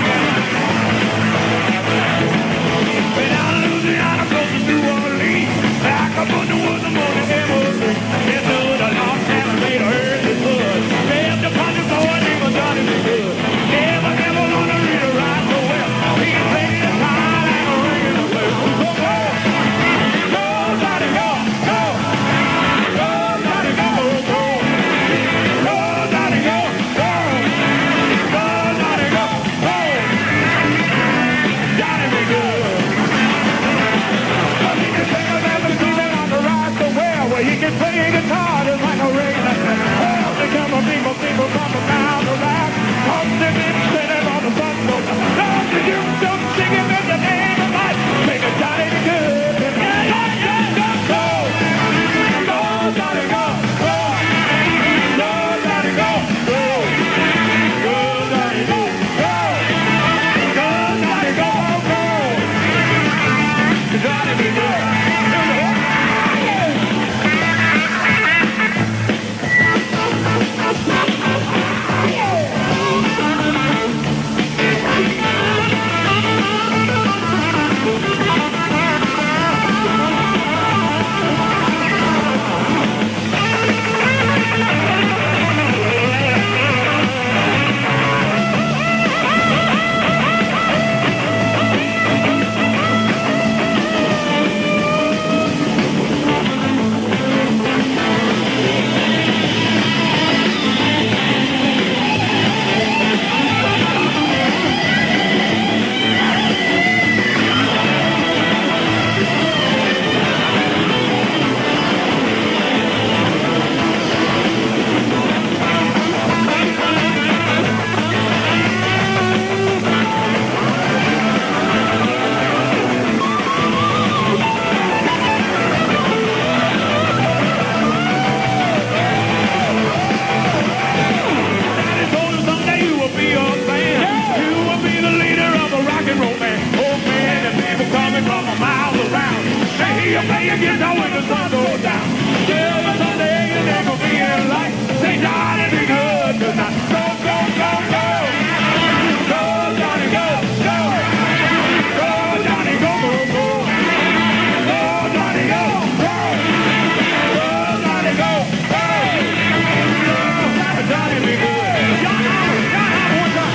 E: you get down when the sun goes down. Till the Sunday you never be in light. Say Johnny be good tonight. Go, go, go, go. Go, Johnny, go, go. Go, Johnny, go, go, go. Go, Johnny, go, go. Go, Johnny, go, go. Johnny be good. Johnny, Johnny, one time.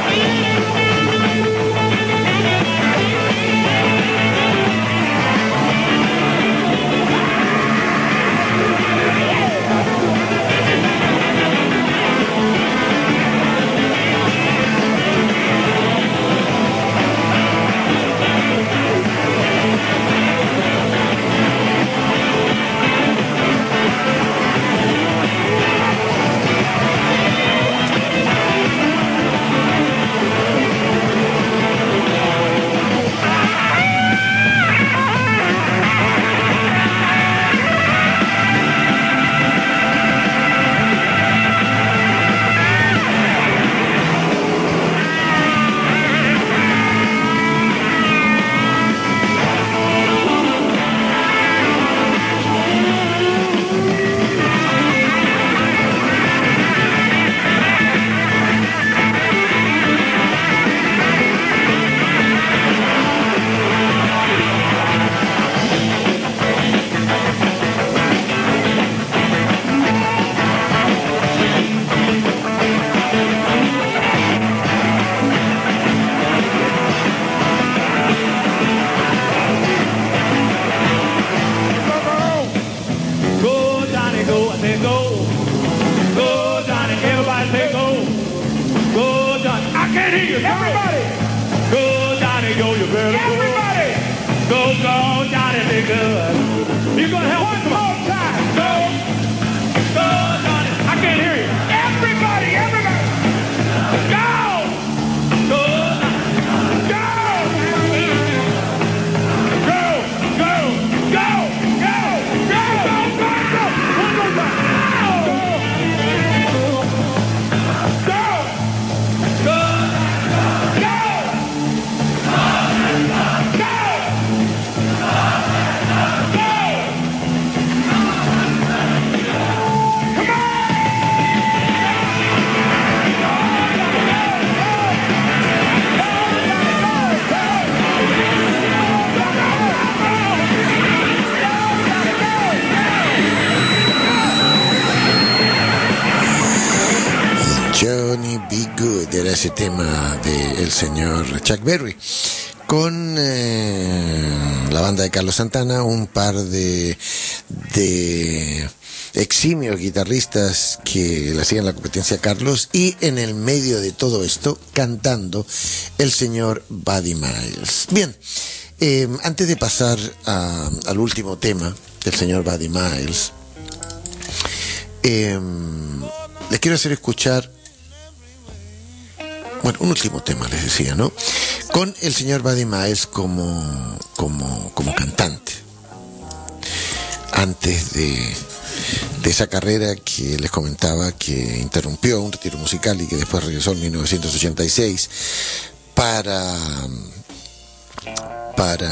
C: Ese tema del señor Chuck Berry con eh, la banda de Carlos Santana, un par de, de eximios guitarristas que le hacían la competencia a Carlos, y en el medio de todo esto cantando el señor Buddy Miles. Bien, eh, antes de pasar a, al último tema del señor Buddy Miles, eh, les quiero hacer escuchar Bueno, un último tema, les decía, ¿no? Con el señor Buddy Miles como, como, como cantante. Antes de, de esa carrera que les comentaba que interrumpió un retiro musical y que después regresó en mil novecientos ochenta y seis para, para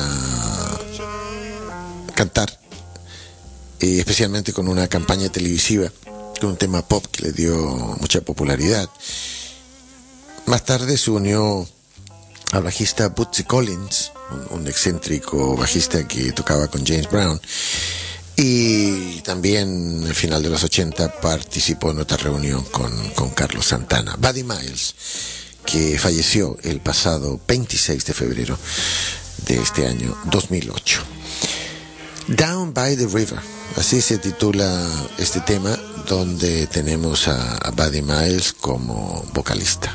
C: cantar, eh, especialmente con una campaña televisiva, con un tema pop que le dio mucha popularidad. Más tarde se unió al bajista Bootsy Collins, un, un excéntrico bajista que tocaba con James Brown, y también al final de los ochenta participó en otra reunión con, con Carlos Santana. Buddy Miles, que falleció el pasado veintiséis de febrero de este año dos mil ocho. Down by the River, así se titula este tema, donde tenemos a, a Buddy Miles como vocalista.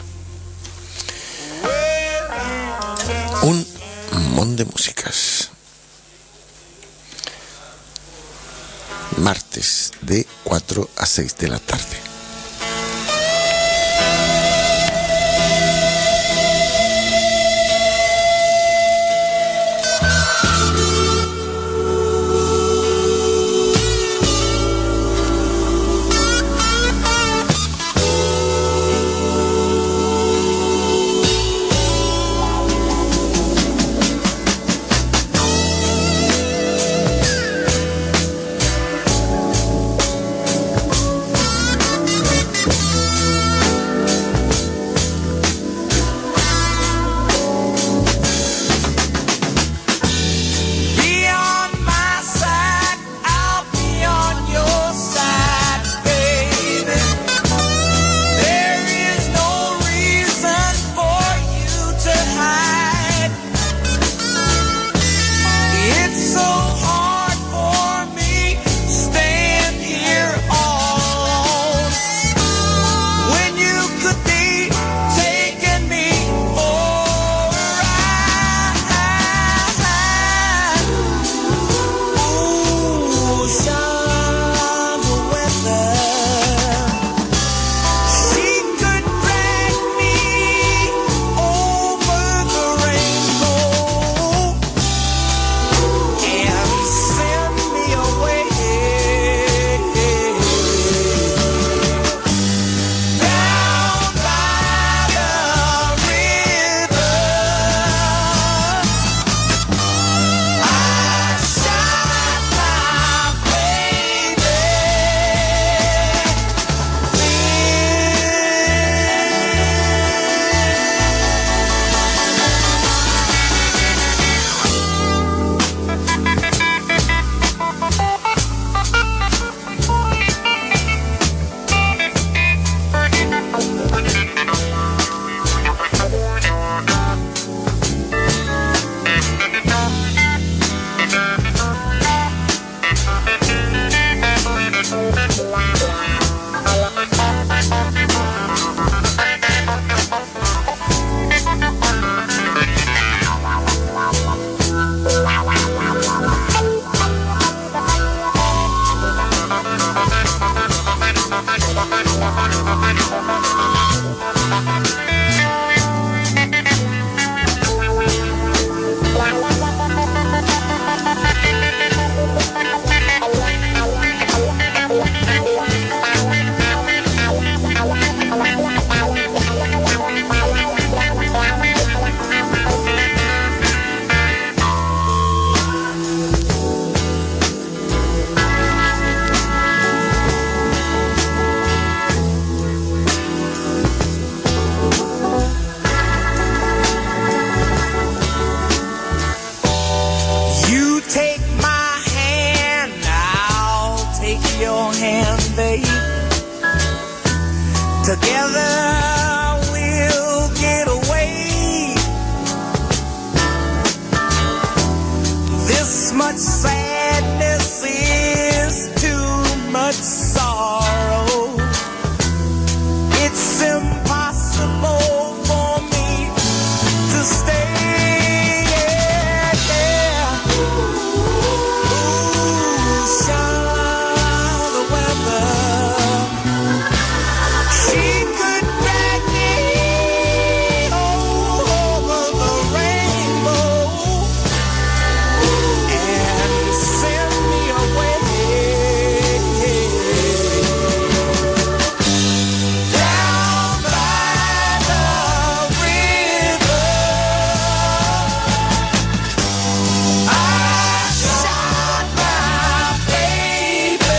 C: Un montón de músicas. Martes de cuatro a seis de la tarde.
D: Together we'll get away. This much sadness is too much sorrow. It's impossible for me to stay. Yeah, yeah. Ooh, shine the weather. She could drag me over the rainbow and send me away down by the river. I shot my baby.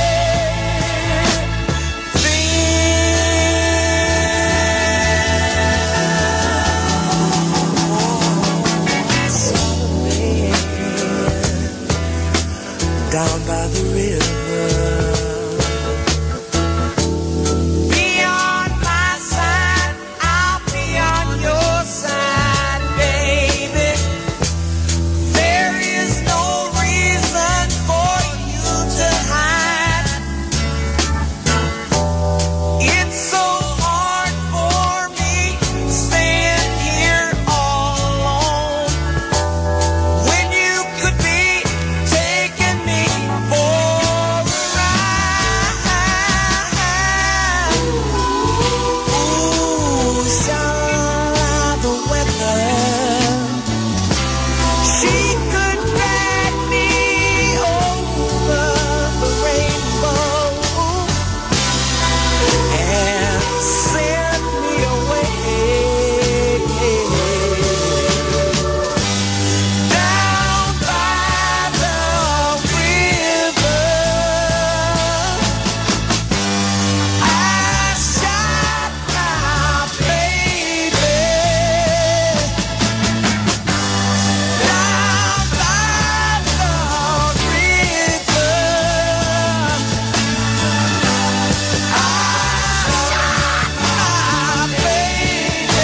D: Down by the river. Be on my side, I'll be on your side, baby. There is no reason for you to hide. It's so hard for me staying here all alone when you could be taking me for a ride. Ooh, shine the weather. She could drag me over the rainbow and send me away down by the river. I shot my baby down by the river. I shot my baby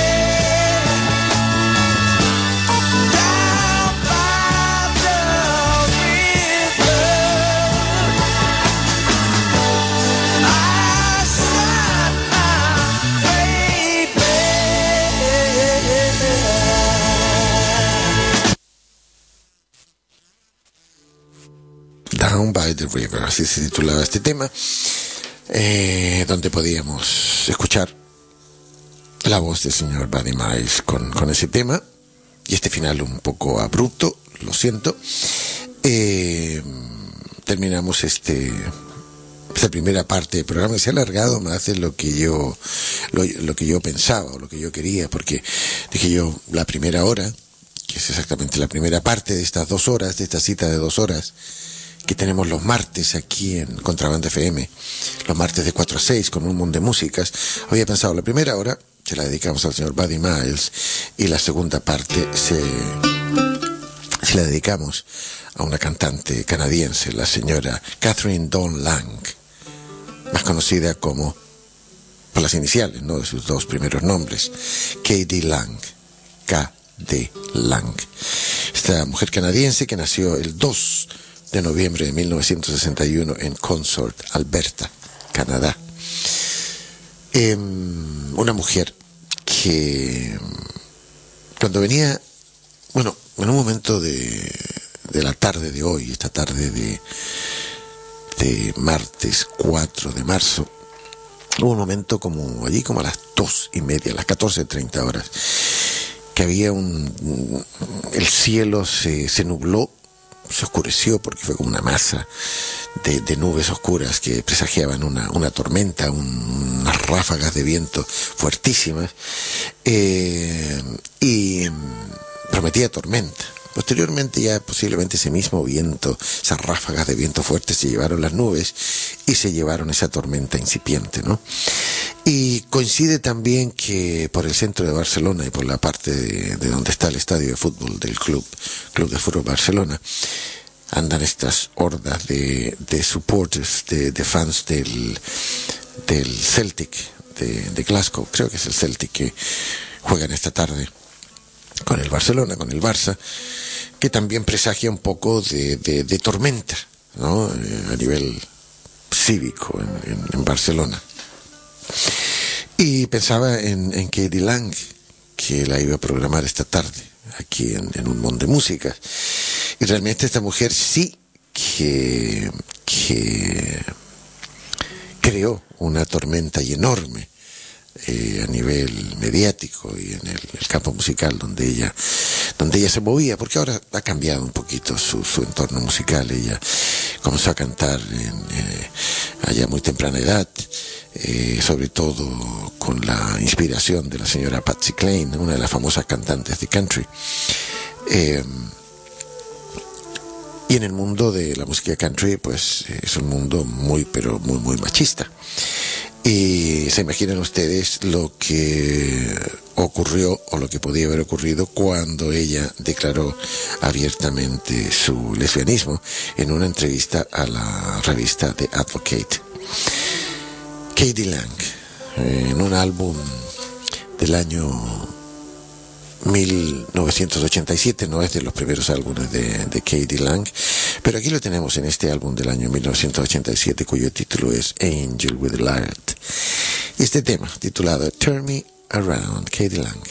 D: down by the river. I shot my baby.
C: Down by the River, así se titulaba este tema, eh, donde podíamos escuchar la voz del señor Buddy Miles con, con ese tema, y este final un poco abrupto, lo siento. Eh, terminamos este esta primera parte del programa, que se ha alargado más de lo que yo lo, lo que yo pensaba o lo que yo quería, porque dije yo la primera hora, que es exactamente la primera parte de estas dos horas, de esta cita de dos horas que tenemos los martes aquí en Contrabanda F M, los martes de cuatro a seis con un montón de músicas. Había pensado la primera hora se la dedicamos al señor Buddy Miles, y la segunda parte se, se la dedicamos a una cantante canadiense, la señora Catherine Dawn Lang, más conocida como por las iniciales, ¿no?, de sus dos primeros nombres, K D Lang, K D Lang. Esta mujer canadiense que nació el dos de noviembre de mil novecientos sesenta y uno en Consort, Alberta, Canadá. Eh, una mujer que cuando venía, bueno, en un momento de, de la tarde de hoy, esta tarde de, de martes cuatro de marzo, hubo un momento como allí como a las dos y media, a las catorce treinta horas, que había un, el cielo se, se nubló, se oscureció porque fue como una masa de, de nubes oscuras que presagiaban una, una tormenta, un, unas ráfagas de viento fuertísimas, eh, y prometía tormenta. Posteriormente ya posiblemente ese mismo viento, esas ráfagas de viento fuerte se llevaron las nubes y se llevaron esa tormenta incipiente, ¿no? Y coincide también que por el centro de Barcelona y por la parte de, de donde está el estadio de fútbol del club, Club de Fútbol Barcelona, andan estas hordas de, de supporters, de, de fans del, del Celtic, de, de Glasgow, creo que es el Celtic que juegan esta tarde con el Barcelona, con el Barça, que también presagia un poco de, de, de tormenta, ¿no? Eh, a nivel cívico en, en, en Barcelona. Y pensaba en, en K.D. Lang, que la iba a programar esta tarde aquí en, en un mundo de música, y realmente esta mujer sí que, que creó una tormenta y enorme eh, a nivel mediático y en el, el campo musical donde ella donde ella se movía, porque ahora ha cambiado un poquito su, su entorno musical. Ella comenzó a cantar en, eh, allá a muy temprana edad, eh, sobre todo con la inspiración de la señora Patsy Cline, una de las famosas cantantes de country. Eh, y en el mundo de la música country, pues es un mundo muy, pero muy, muy machista. Y se imaginan ustedes lo que ocurrió o lo que podía haber ocurrido cuando ella declaró abiertamente su lesbianismo en una entrevista a la revista The Advocate. K.D. Lang, en un álbum del año mil novecientos ochenta y siete, no es de los primeros álbumes de, de K.D. Lang, pero aquí lo tenemos en este álbum del año mil novecientos ochenta y siete, cuyo título es Angel with a Light. Y este tema, titulado Turn Me Around, K.D. Lang.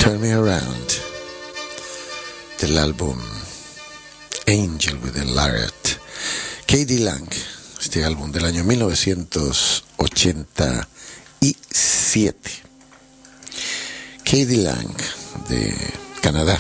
C: Turn Me Around, del álbum Angel with a Lariat. K D Lang, este álbum del año mil novecientos ochenta y siete. K D Lang, de Canadá.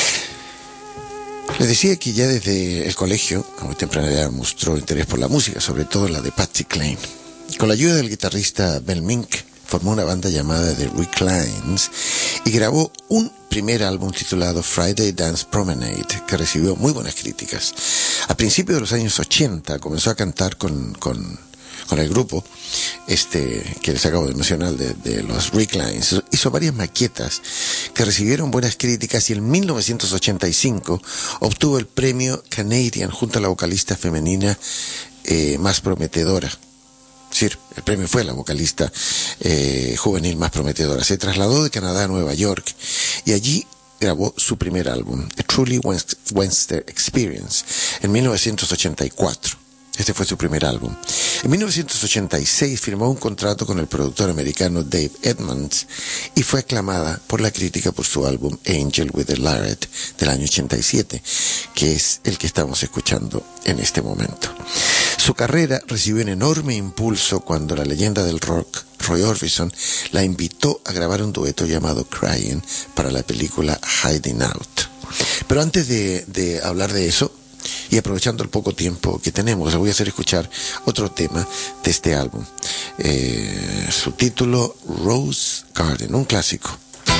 C: Le decía que ya desde el colegio, a muy temprana edad, mostró interés por la música, sobre todo la de Patsy Cline. Con la ayuda del guitarrista Mel Mink, formó una banda llamada The Reclines y grabó un primer álbum titulado Friday Dance Promenade, que recibió muy buenas críticas. A principios de los años ochenta comenzó a cantar con, con, con el grupo este que les acabo de mencionar, de, de los Reclines. Hizo varias maquetas que recibieron buenas críticas y en mil novecientos ochenta y cinco obtuvo el premio Canadian junto a la vocalista femenina eh, más prometedora. Es decir, el premio fue la vocalista eh, juvenil más prometedora. Se trasladó de Canadá a Nueva York y allí grabó su primer álbum, A Truly Western Experience, en mil novecientos ochenta y cuatro. Este fue su primer álbum. En mil novecientos ochenta y seis firmó un contrato con el productor americano Dave Edmunds y fue aclamada por la crítica por su álbum Angel with a Lariat del año ochenta y siete, que es el que estamos escuchando en este momento. Su carrera recibió un enorme impulso cuando la leyenda del rock, Roy Orbison, la invitó a grabar un dueto llamado Crying para la película Hiding Out. Pero antes de, de hablar de eso, y aprovechando el poco tiempo que tenemos, les voy a hacer escuchar otro tema de este álbum. Eh, su título, Rose Garden, un clásico.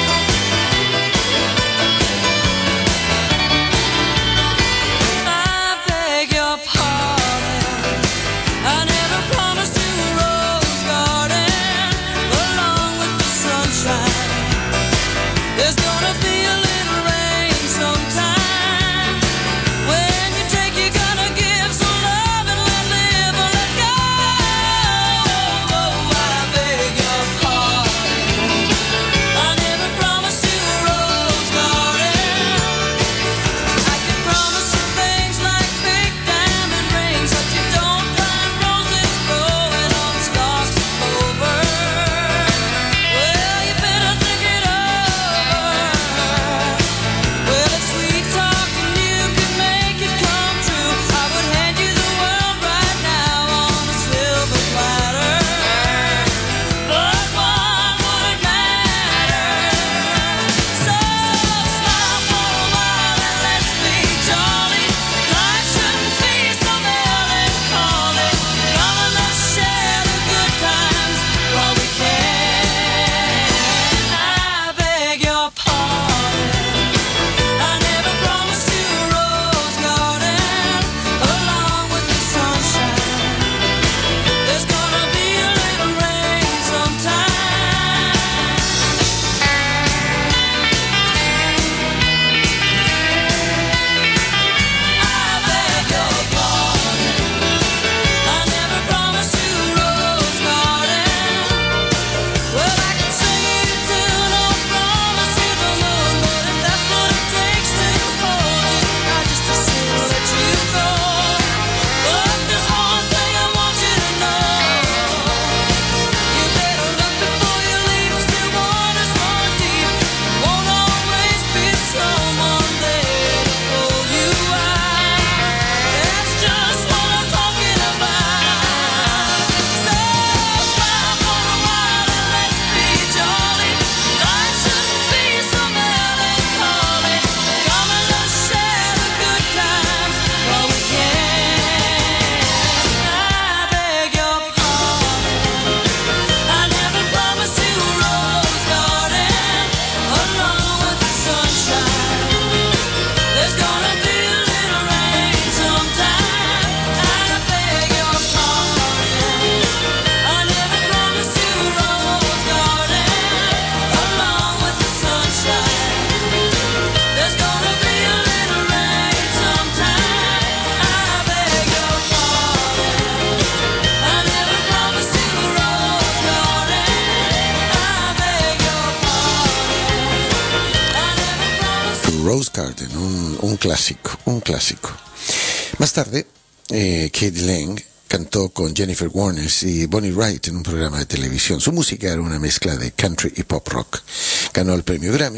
C: Rose Garden, un, un clásico, un clásico. Más tarde, eh, K D Lang cantó con Jennifer Warnes y Bonnie Wright en un programa de televisión. Su música era una mezcla de country y pop rock. Ganó el premio Grammy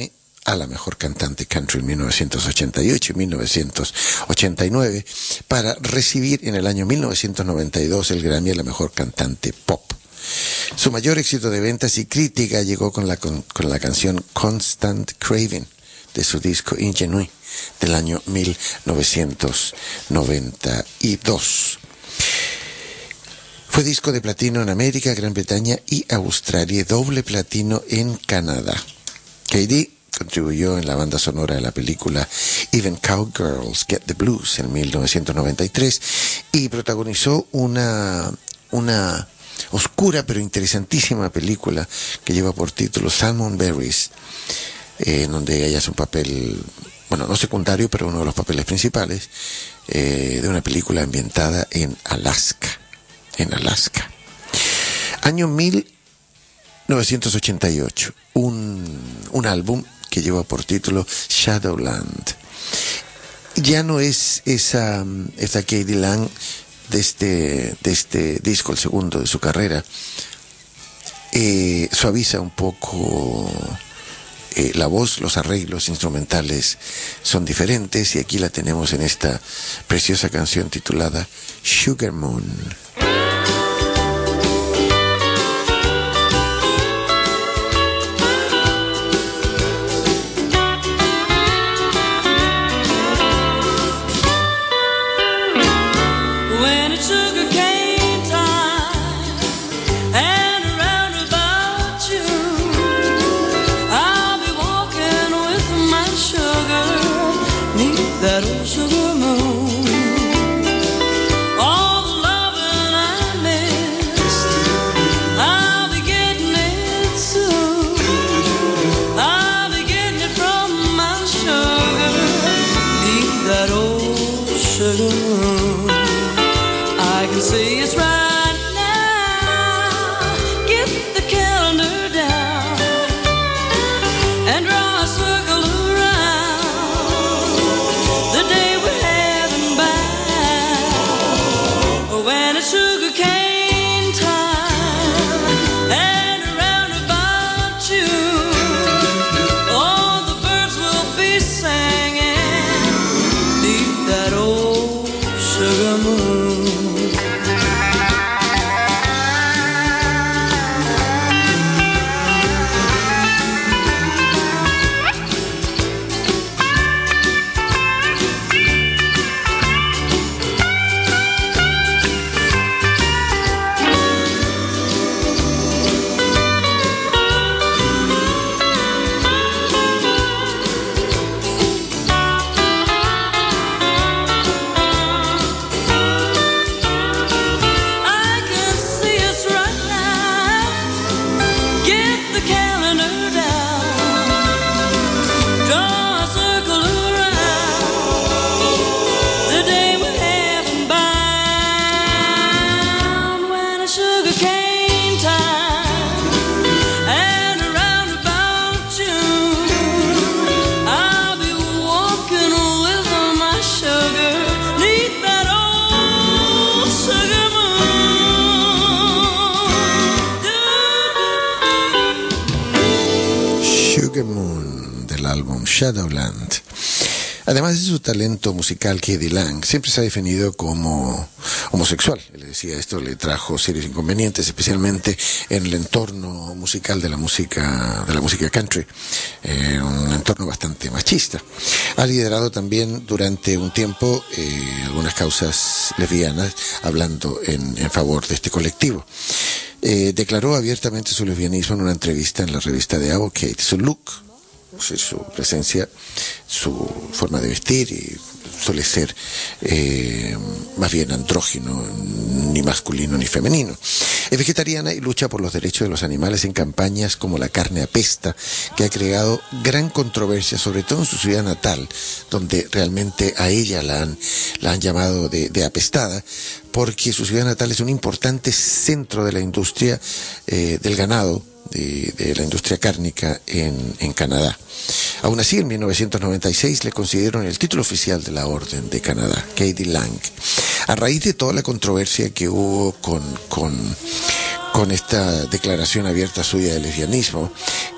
C: a la mejor cantante country en mil novecientos ochenta y ocho y mil novecientos ochenta y nueve, para recibir en el año mil novecientos noventa y dos el Grammy a la mejor cantante pop. Su mayor éxito de ventas y crítica llegó con la, con, con la canción Constant Craving de su disco Ingenue del año mil novecientos noventa y dos. Fue disco de platino en América, Gran Bretaña y Australia, doble platino en Canadá. Katie contribuyó en la banda sonora de la película Even Cowgirls Get the Blues en mil novecientos noventa y tres y protagonizó una, una oscura pero interesantísima película que lleva por título Salmon Berries, eh, en donde ella hace un papel, bueno, no secundario, pero uno de los papeles principales, eh, de una película ambientada en Alaska. En Alaska. Año mil novecientos ochenta y ocho, un, un álbum que lleva por título Shadowland. Ya no es esa, esa Katie Lang de este, de este disco, el segundo de su carrera. Eh, suaviza un poco eh, la voz, los arreglos instrumentales son diferentes y aquí la tenemos en esta preciosa canción titulada Sugar Moon.
F: That old sugar moon, all the loving I missed, I'll be getting it soon. I'll be getting it from my sugar, beneath that old sugar moon. I can see it's right now. Get the calendar down and draw a circle around the day we're having bound. When it's sugar cane time and around about June, all the birds will be singing beneath that old sugar moon.
C: Del álbum Shadowland. Además de su talento musical, Katie Lang siempre se ha definido como homosexual. Le decía, esto le trajo serios inconvenientes, especialmente en el entorno musical de la música de la música country, eh, un entorno bastante machista. Ha liderado también durante un tiempo eh, algunas causas lesbianas, hablando en, en favor de este colectivo. Eh, declaró abiertamente su lesbianismo en una entrevista en la revista The Advocate. Su look, o sea, su presencia, su forma de vestir, y suele ser eh, más bien andrógino, ni masculino ni femenino. Es vegetariana y lucha por los derechos de los animales en campañas como La carne apesta, que ha creado gran controversia, sobre todo en su ciudad natal, donde realmente a ella la han, la han llamado de, de apestada, porque su ciudad natal es un importante centro de la industria eh, del ganado, de, de la industria cárnica en, en Canadá. Aún así, en mil novecientos noventa y seis le concedieron el título oficial de la Orden de Canadá, Katie Lang. A raíz de toda la controversia que hubo con, con, con esta declaración abierta suya de lesbianismo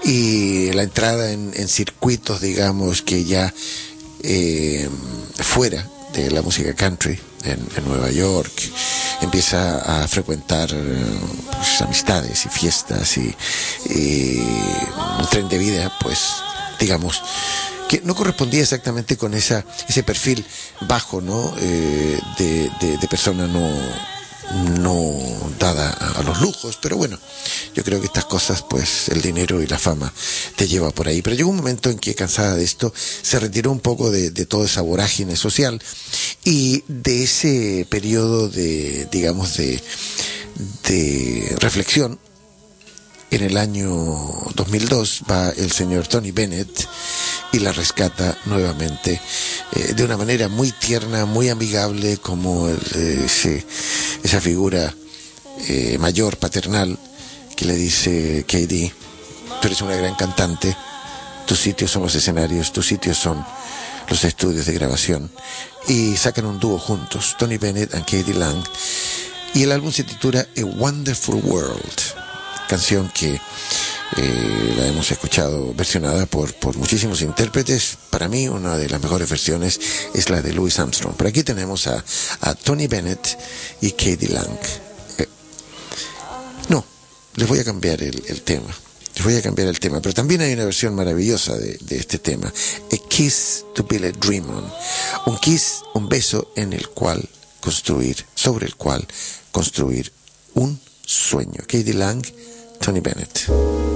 C: y la entrada en, en circuitos, digamos, que ya eh, fuera de la música country, en, en Nueva York, empieza a frecuentar pues, amistades y fiestas y, y un tren de vida, pues, digamos, que no correspondía exactamente con esa ese perfil bajo, ¿no? Eh, de, de, de persona no no dada a, a los lujos, pero bueno, yo creo que estas cosas, pues el dinero y la fama te lleva por ahí. Pero llegó un momento en que, cansada de esto, se retiró un poco de, de toda esa vorágine social y de ese periodo de, digamos, de, de reflexión. En el año dos mil dos va el señor Tony Bennett y la rescata nuevamente eh, de una manera muy tierna, muy amigable, como el, eh, ese, esa figura eh, mayor, paternal, que le dice: Katie, tú eres una gran cantante, tus sitios son los escenarios, tus sitios son los estudios de grabación. Y sacan un dúo juntos, Tony Bennett and Katie Lang, y el álbum se titula A Wonderful World, canción que eh, la hemos escuchado versionada por, por muchísimos intérpretes. Para mí una de las mejores versiones es la de Louis Armstrong, pero aquí tenemos a, a Tony Bennett y Katie Lang. eh, no, les voy a cambiar el, el tema les voy a cambiar el tema, pero también hay una versión maravillosa de, de este tema, A Kiss to Build a Dream On, un kiss, un beso en el cual construir, sobre el cual construir un sueño. Katie Lang, Tony Bennett.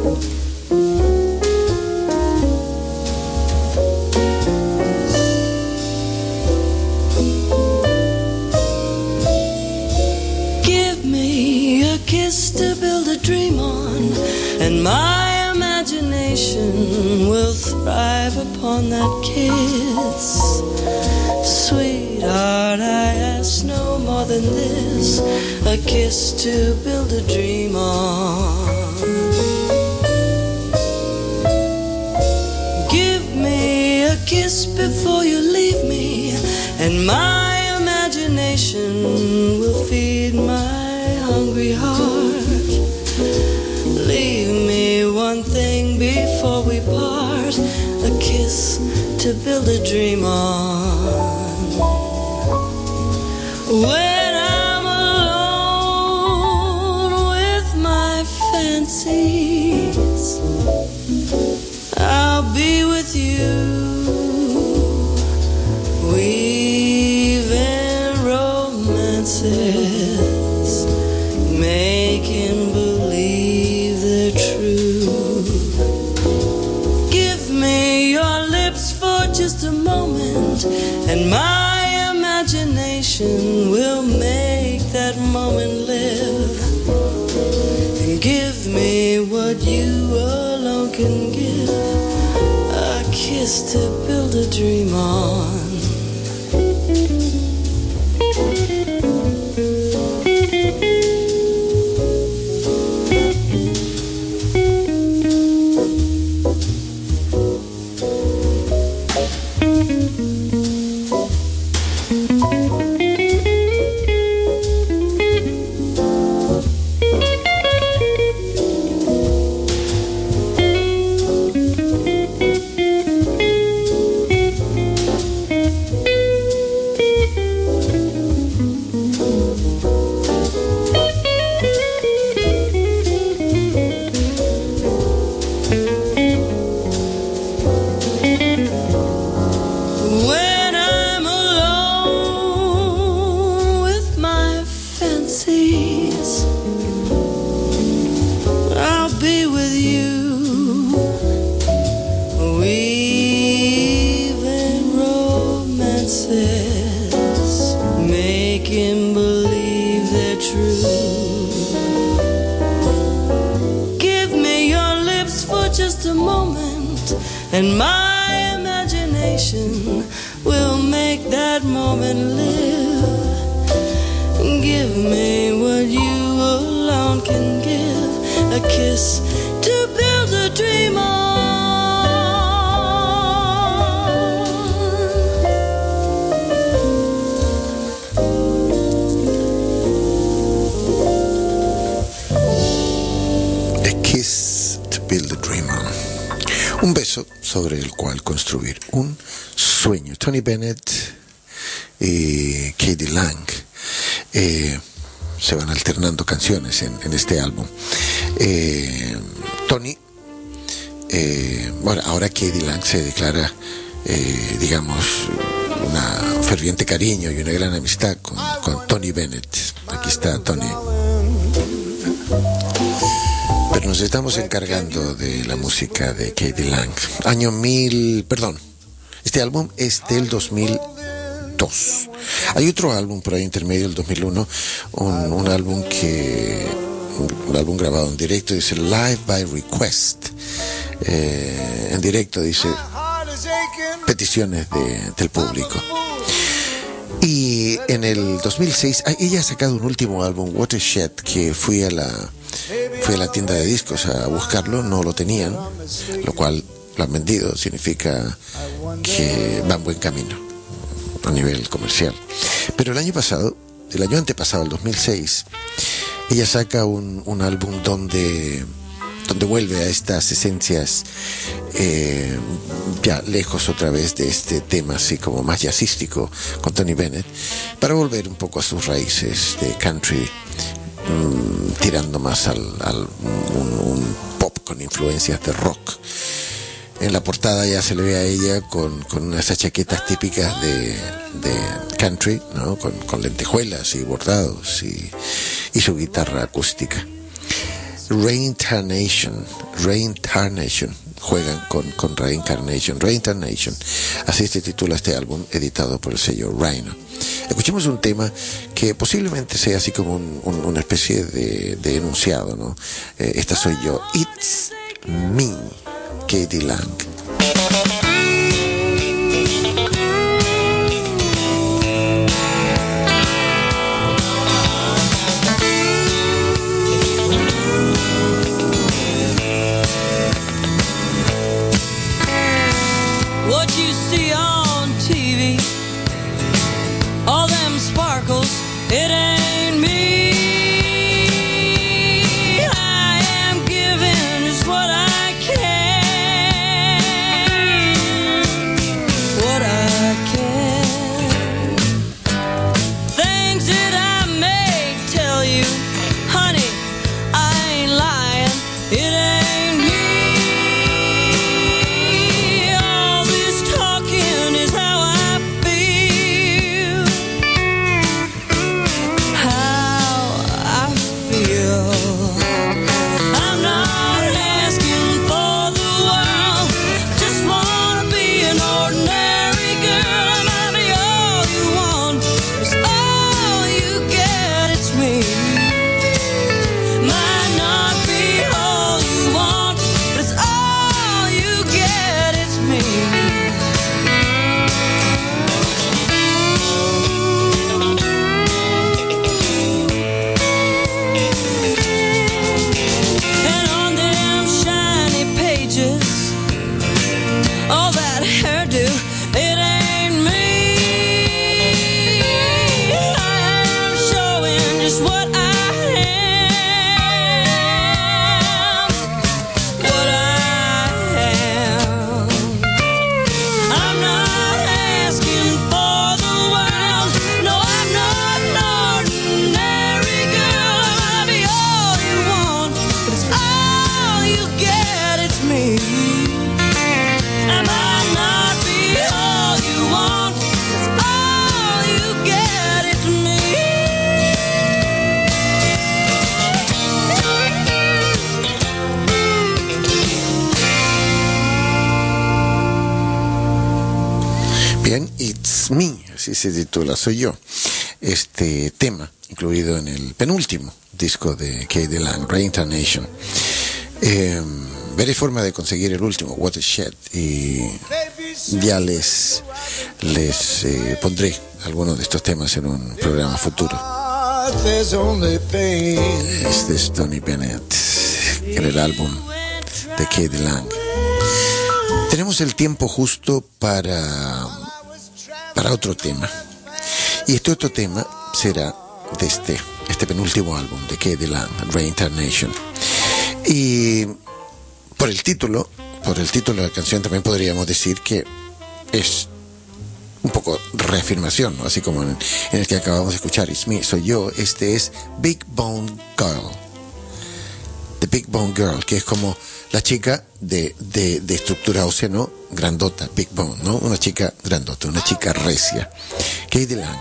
F: Give me a kiss to build a dream on, and my imagination will thrive upon that kiss. Sweetheart, I ask no more than this, a kiss to build a dream on. Give me a kiss before you leave me, and my imagination will feed my hungry heart. Leave me one thing before we part, a kiss to build a dream on. When I'm alone with my fancies, I'll be with you, weaving romances, making believe they're true. Give me your lips for just a moment, and my imagination will make that moment live. And give me what you alone can give, a kiss to build a dream on. And my imagination will make that moment live. Give me what you alone can give, a kiss to build a dream on.
C: A kiss to build a dream on. Un beso sobre el cual construir un sueño. Tony Bennett y K.D. Lang eh, se van alternando canciones en, en este álbum. Eh, Tony, eh, bueno, ahora K.D. Lang se declara, eh, digamos, una ferviente cariño y una gran amistad con, con Tony Bennett. Aquí está Tony. Pero nos estamos encargando de la música de K.D. Lang. Año mil, perdón, este álbum es del dos mil dos. Hay otro álbum por ahí intermedio, el dos mil uno, un, un álbum que, un álbum grabado en directo, dice Live by Request. Eh, en directo dice peticiones de, del público. Y en el dos mil seis, ella ha sacado un último álbum, Watershed, que fui a la fui a la tienda de discos a buscarlo, no lo tenían, lo cual lo han vendido, significa que va en buen camino a nivel comercial. Pero el año pasado, el año antepasado, el dos mil seis, ella saca un, un álbum donde donde vuelve a estas esencias, eh, ya lejos otra vez de este tema así como más jazzístico con Tony Bennett, para volver un poco a sus raíces de country, mmm, tirando más al, al un, un pop con influencias de rock. En la portada ya se le ve a ella con, con unas chaquetas típicas de, de country, ¿no? Con, con lentejuelas y bordados y, y su guitarra acústica. Reincarnation, Reincarnation, juegan con, con Reincarnation, Reincarnation, así se titula este álbum editado por el sello Rhino. Escuchemos un tema que posiblemente sea así como un, un, una especie de, de enunciado, ¿no? Eh, esta soy yo, It's Me, K.D. Lang.
F: What you see on T V, all them sparkles, it ain't me. I am giving just what I can, what I can. Things that I may tell you, honey, I ain't lying, it ain't me.
C: Me, así se titula, soy yo. Este tema, incluido en el penúltimo disco de K.D. Lang, Reincarnation. Eh, veré forma de conseguir el último, Watershed, y ya les, les eh, pondré algunos de estos temas en un programa futuro. Este es Tony Bennett en el álbum de K.D. Lang. Tenemos el tiempo justo para para otro tema, y este otro tema será de este este penúltimo álbum de K.D. Lang, Reincarnation, y por el título por el título de la canción también podríamos decir que es un poco reafirmación, ¿no? Así como en, en el que acabamos de escuchar, It's Me, soy yo. Este es Big Bone Girl, The Big Bone Girl, que es como la chica de, de, de estructura ósea, ¿no? Grandota, Big Bone, ¿no? Una chica grandota, una chica recia. K.D. Lang.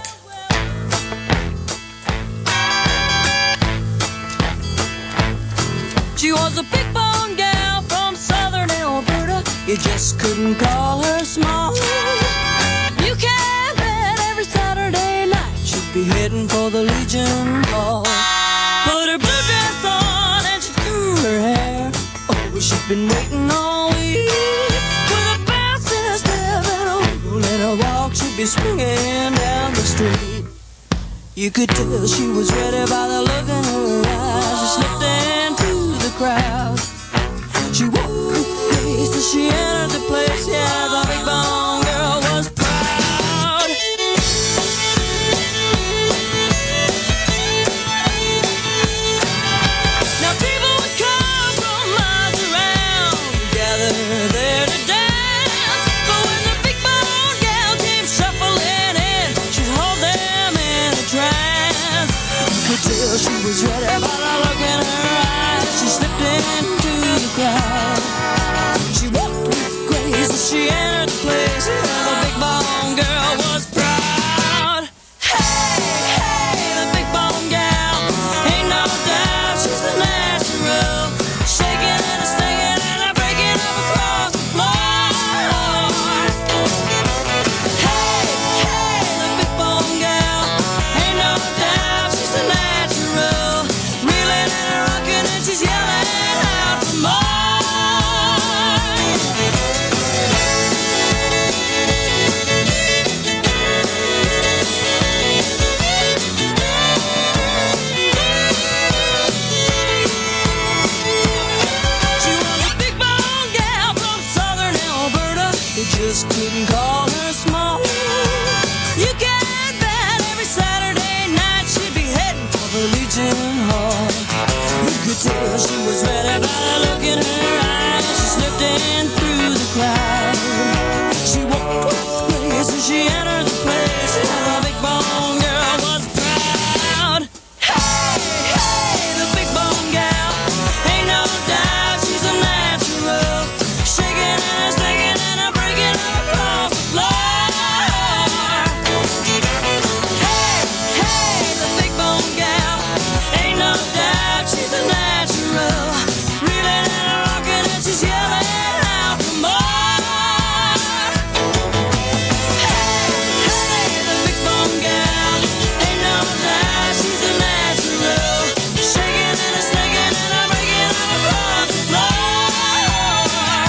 F: She was a big bone gal from southern Alberta. You just couldn't call her small. You can bet every Saturday night she'd be heading for the Legion Hall. Put her blue dress on and she threw her hair. Oh, she'd been waiting all week. With a bounce in her step and a wiggle in her walk, she'd be swinging down the street. You could tell she was ready by the look in her eyes. She slipped into the crowd. She walked with grace as she entered the place. Yeah, the big bone girl was proud. Now people would come from miles around, gather there to dance. But when the big bone gal came shuffling in, she'd hold them in a trance. You could tell she was ready by the look in her eyes. She slipped into the crowd. She walked with grace as she entered the place. Yeah, the big bone girl was proud. Hey, hey, the big bone gal, ain't no doubt she's a natural. Shaking and a singing and a breaking up across the floor. Hey, hey, the big bone gal, ain't no doubt she's a natural. Reeling and rocking and she's yelling out for more. She was a big bone gal from southern Alberta. They just couldn't call her small. You can bet every Saturday night she'd be heading for the Legion Hall. You could tell she was ready by the look in her eyes. She slipped in through the crowd. She walked with grace as she entered the place. And the big bone girl was proud. Hey, hey, the big bone gal, ain't no doubt she's a natural. Shaking and a singing and a breaking up across the floor. Hey, hey, the big bone gal, ain't no doubt she's a natural. Reeling and a rocking and she's yelling out for more. Hey, hey, the big bone gal, ain't no doubt she's a natural. Shaking and a singing and a breaking up across the floor.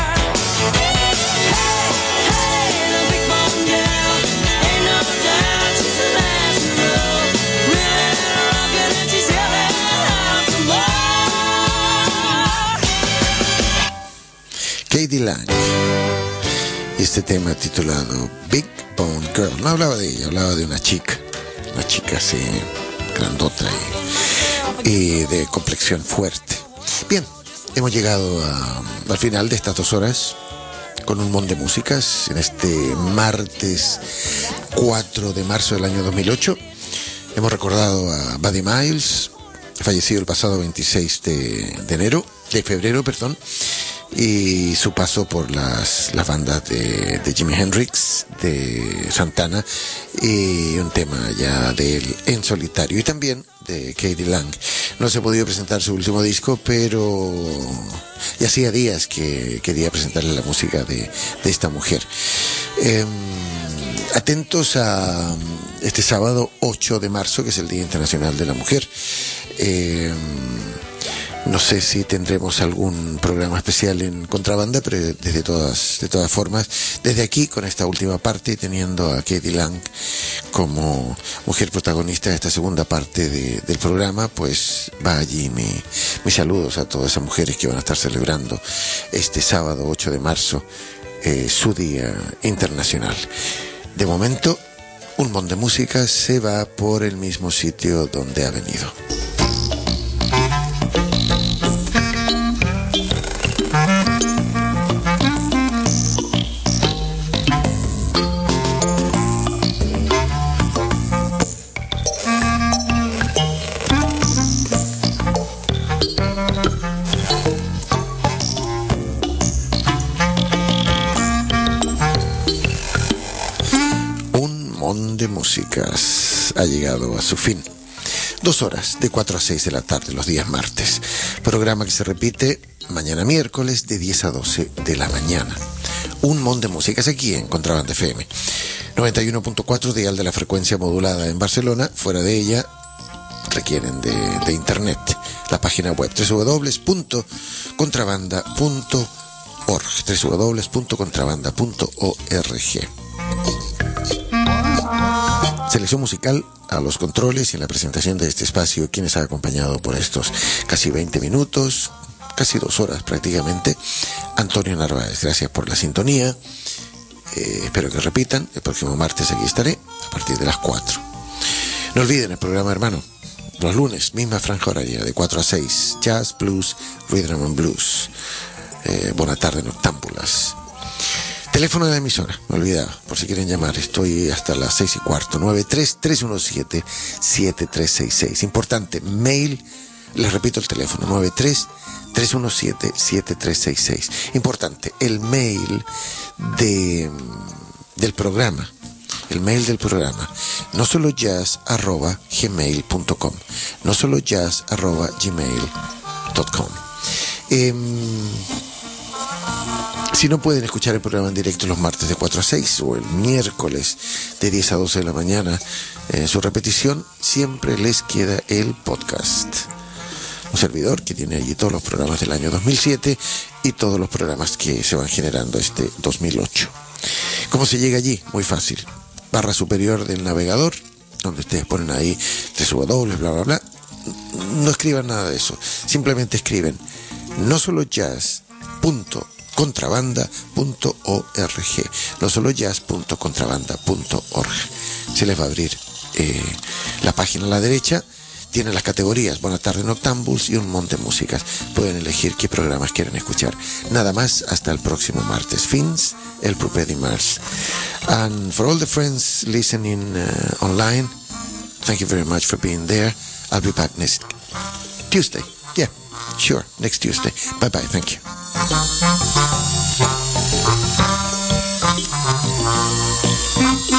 F: Hey, hey, the big bone gal, ain't no doubt she's a natural. Reeling and a rocking and she's yelling out for more.
C: K.D. Lang. Y este tema titulado Big Bone Girl. No hablaba de ella, hablaba de una chica. Una chica así, grandota y, y de complexión fuerte. Bien, hemos llegado a- al final de estas dos horas con un montón de músicas en este martes cuatro de marzo del año dos mil ocho. Hemos recordado a Buddy Miles, fallecido el pasado veintiséis de, de enero, de febrero, perdón, y su paso por las, las bandas de, de Jimi Hendrix, de Santana, y un tema ya de él en solitario, y también de K.D. Lang. No se ha podido presentar su último disco, pero ya hacía días que quería presentarle la música de, de esta mujer. Eh, atentos a este sábado ocho de marzo, que es el Día Internacional de la Mujer. Eh, no sé si tendremos algún programa especial en Contrabanda, pero desde todas, de todas formas, desde aquí, con esta última parte, teniendo a K.D. Lang como mujer protagonista de esta segunda parte de, del programa, pues va allí mi, mis saludos a todas esas mujeres que van a estar celebrando este sábado ocho de marzo eh, su Día Internacional. De momento, un montón de música se va por el mismo sitio donde ha venido. Monde Músicas ha llegado a su fin. Dos horas, de cuatro a seis de la tarde, los días martes. Programa que se repite mañana miércoles, de diez a doce de la mañana. Un Monde Músicas aquí en Contrabanda F M. noventa y uno punto cuatro dial de la frecuencia modulada en Barcelona. Fuera de ella requieren de, de internet. La página web doble u doble u doble u punto contrabanda punto org, doble u doble u doble u punto contrabanda punto org. Selección musical a los controles y en la presentación de este espacio, quienes ha acompañado por estos casi veinte minutos, casi dos horas prácticamente, Antonio Narváez. Gracias por la sintonía. Eh, espero que repitan. El próximo martes aquí estaré a partir de las cuatro. No olviden el programa hermano. Los lunes, misma franja horaria, de cuatro a seis. Jazz, blues, rhythm and blues. Eh, buena tarde, noctámbulas. Teléfono de la emisora, me olvidaba, por si quieren llamar. Estoy hasta las seis y cuarto. nueve tres, tres uno siete, siete tres seis seis. Importante, mail, les repito el teléfono, nueve tres, tres uno siete, siete tres seis seis. Importante, el mail de, del programa. El mail del programa, no solo jazz arroba gmail punto com, no solo jazz arroba gmail punto com. Eh, si no pueden escuchar el programa en directo los martes de cuatro a seis o el miércoles de diez a doce de la mañana, en eh, su repetición, siempre les queda el podcast. Un servidor que tiene allí todos los programas del año dos mil siete y todos los programas que se van generando este dos mil ocho. ¿Cómo se llega allí? Muy fácil. Barra superior del navegador, donde ustedes ponen ahí doble u doble u doble u, bla, bla, bla. No escriban nada de eso. Simplemente escriben no solo jazz punto contrabanda punto org, no solo jazz punto contrabanda punto org. Se les va a abrir eh, la página a la derecha. Tienen las categorías Buena Tarde Noctámbuls y un montón de músicas. Pueden elegir qué programas quieren escuchar. Nada más, hasta el próximo martes. Fins, el proper dimarts. And for all the friends listening uh, online, thank you very much for being there. I'll be back next Tuesday. Yeah, sure, next Tuesday. Bye bye, thank you.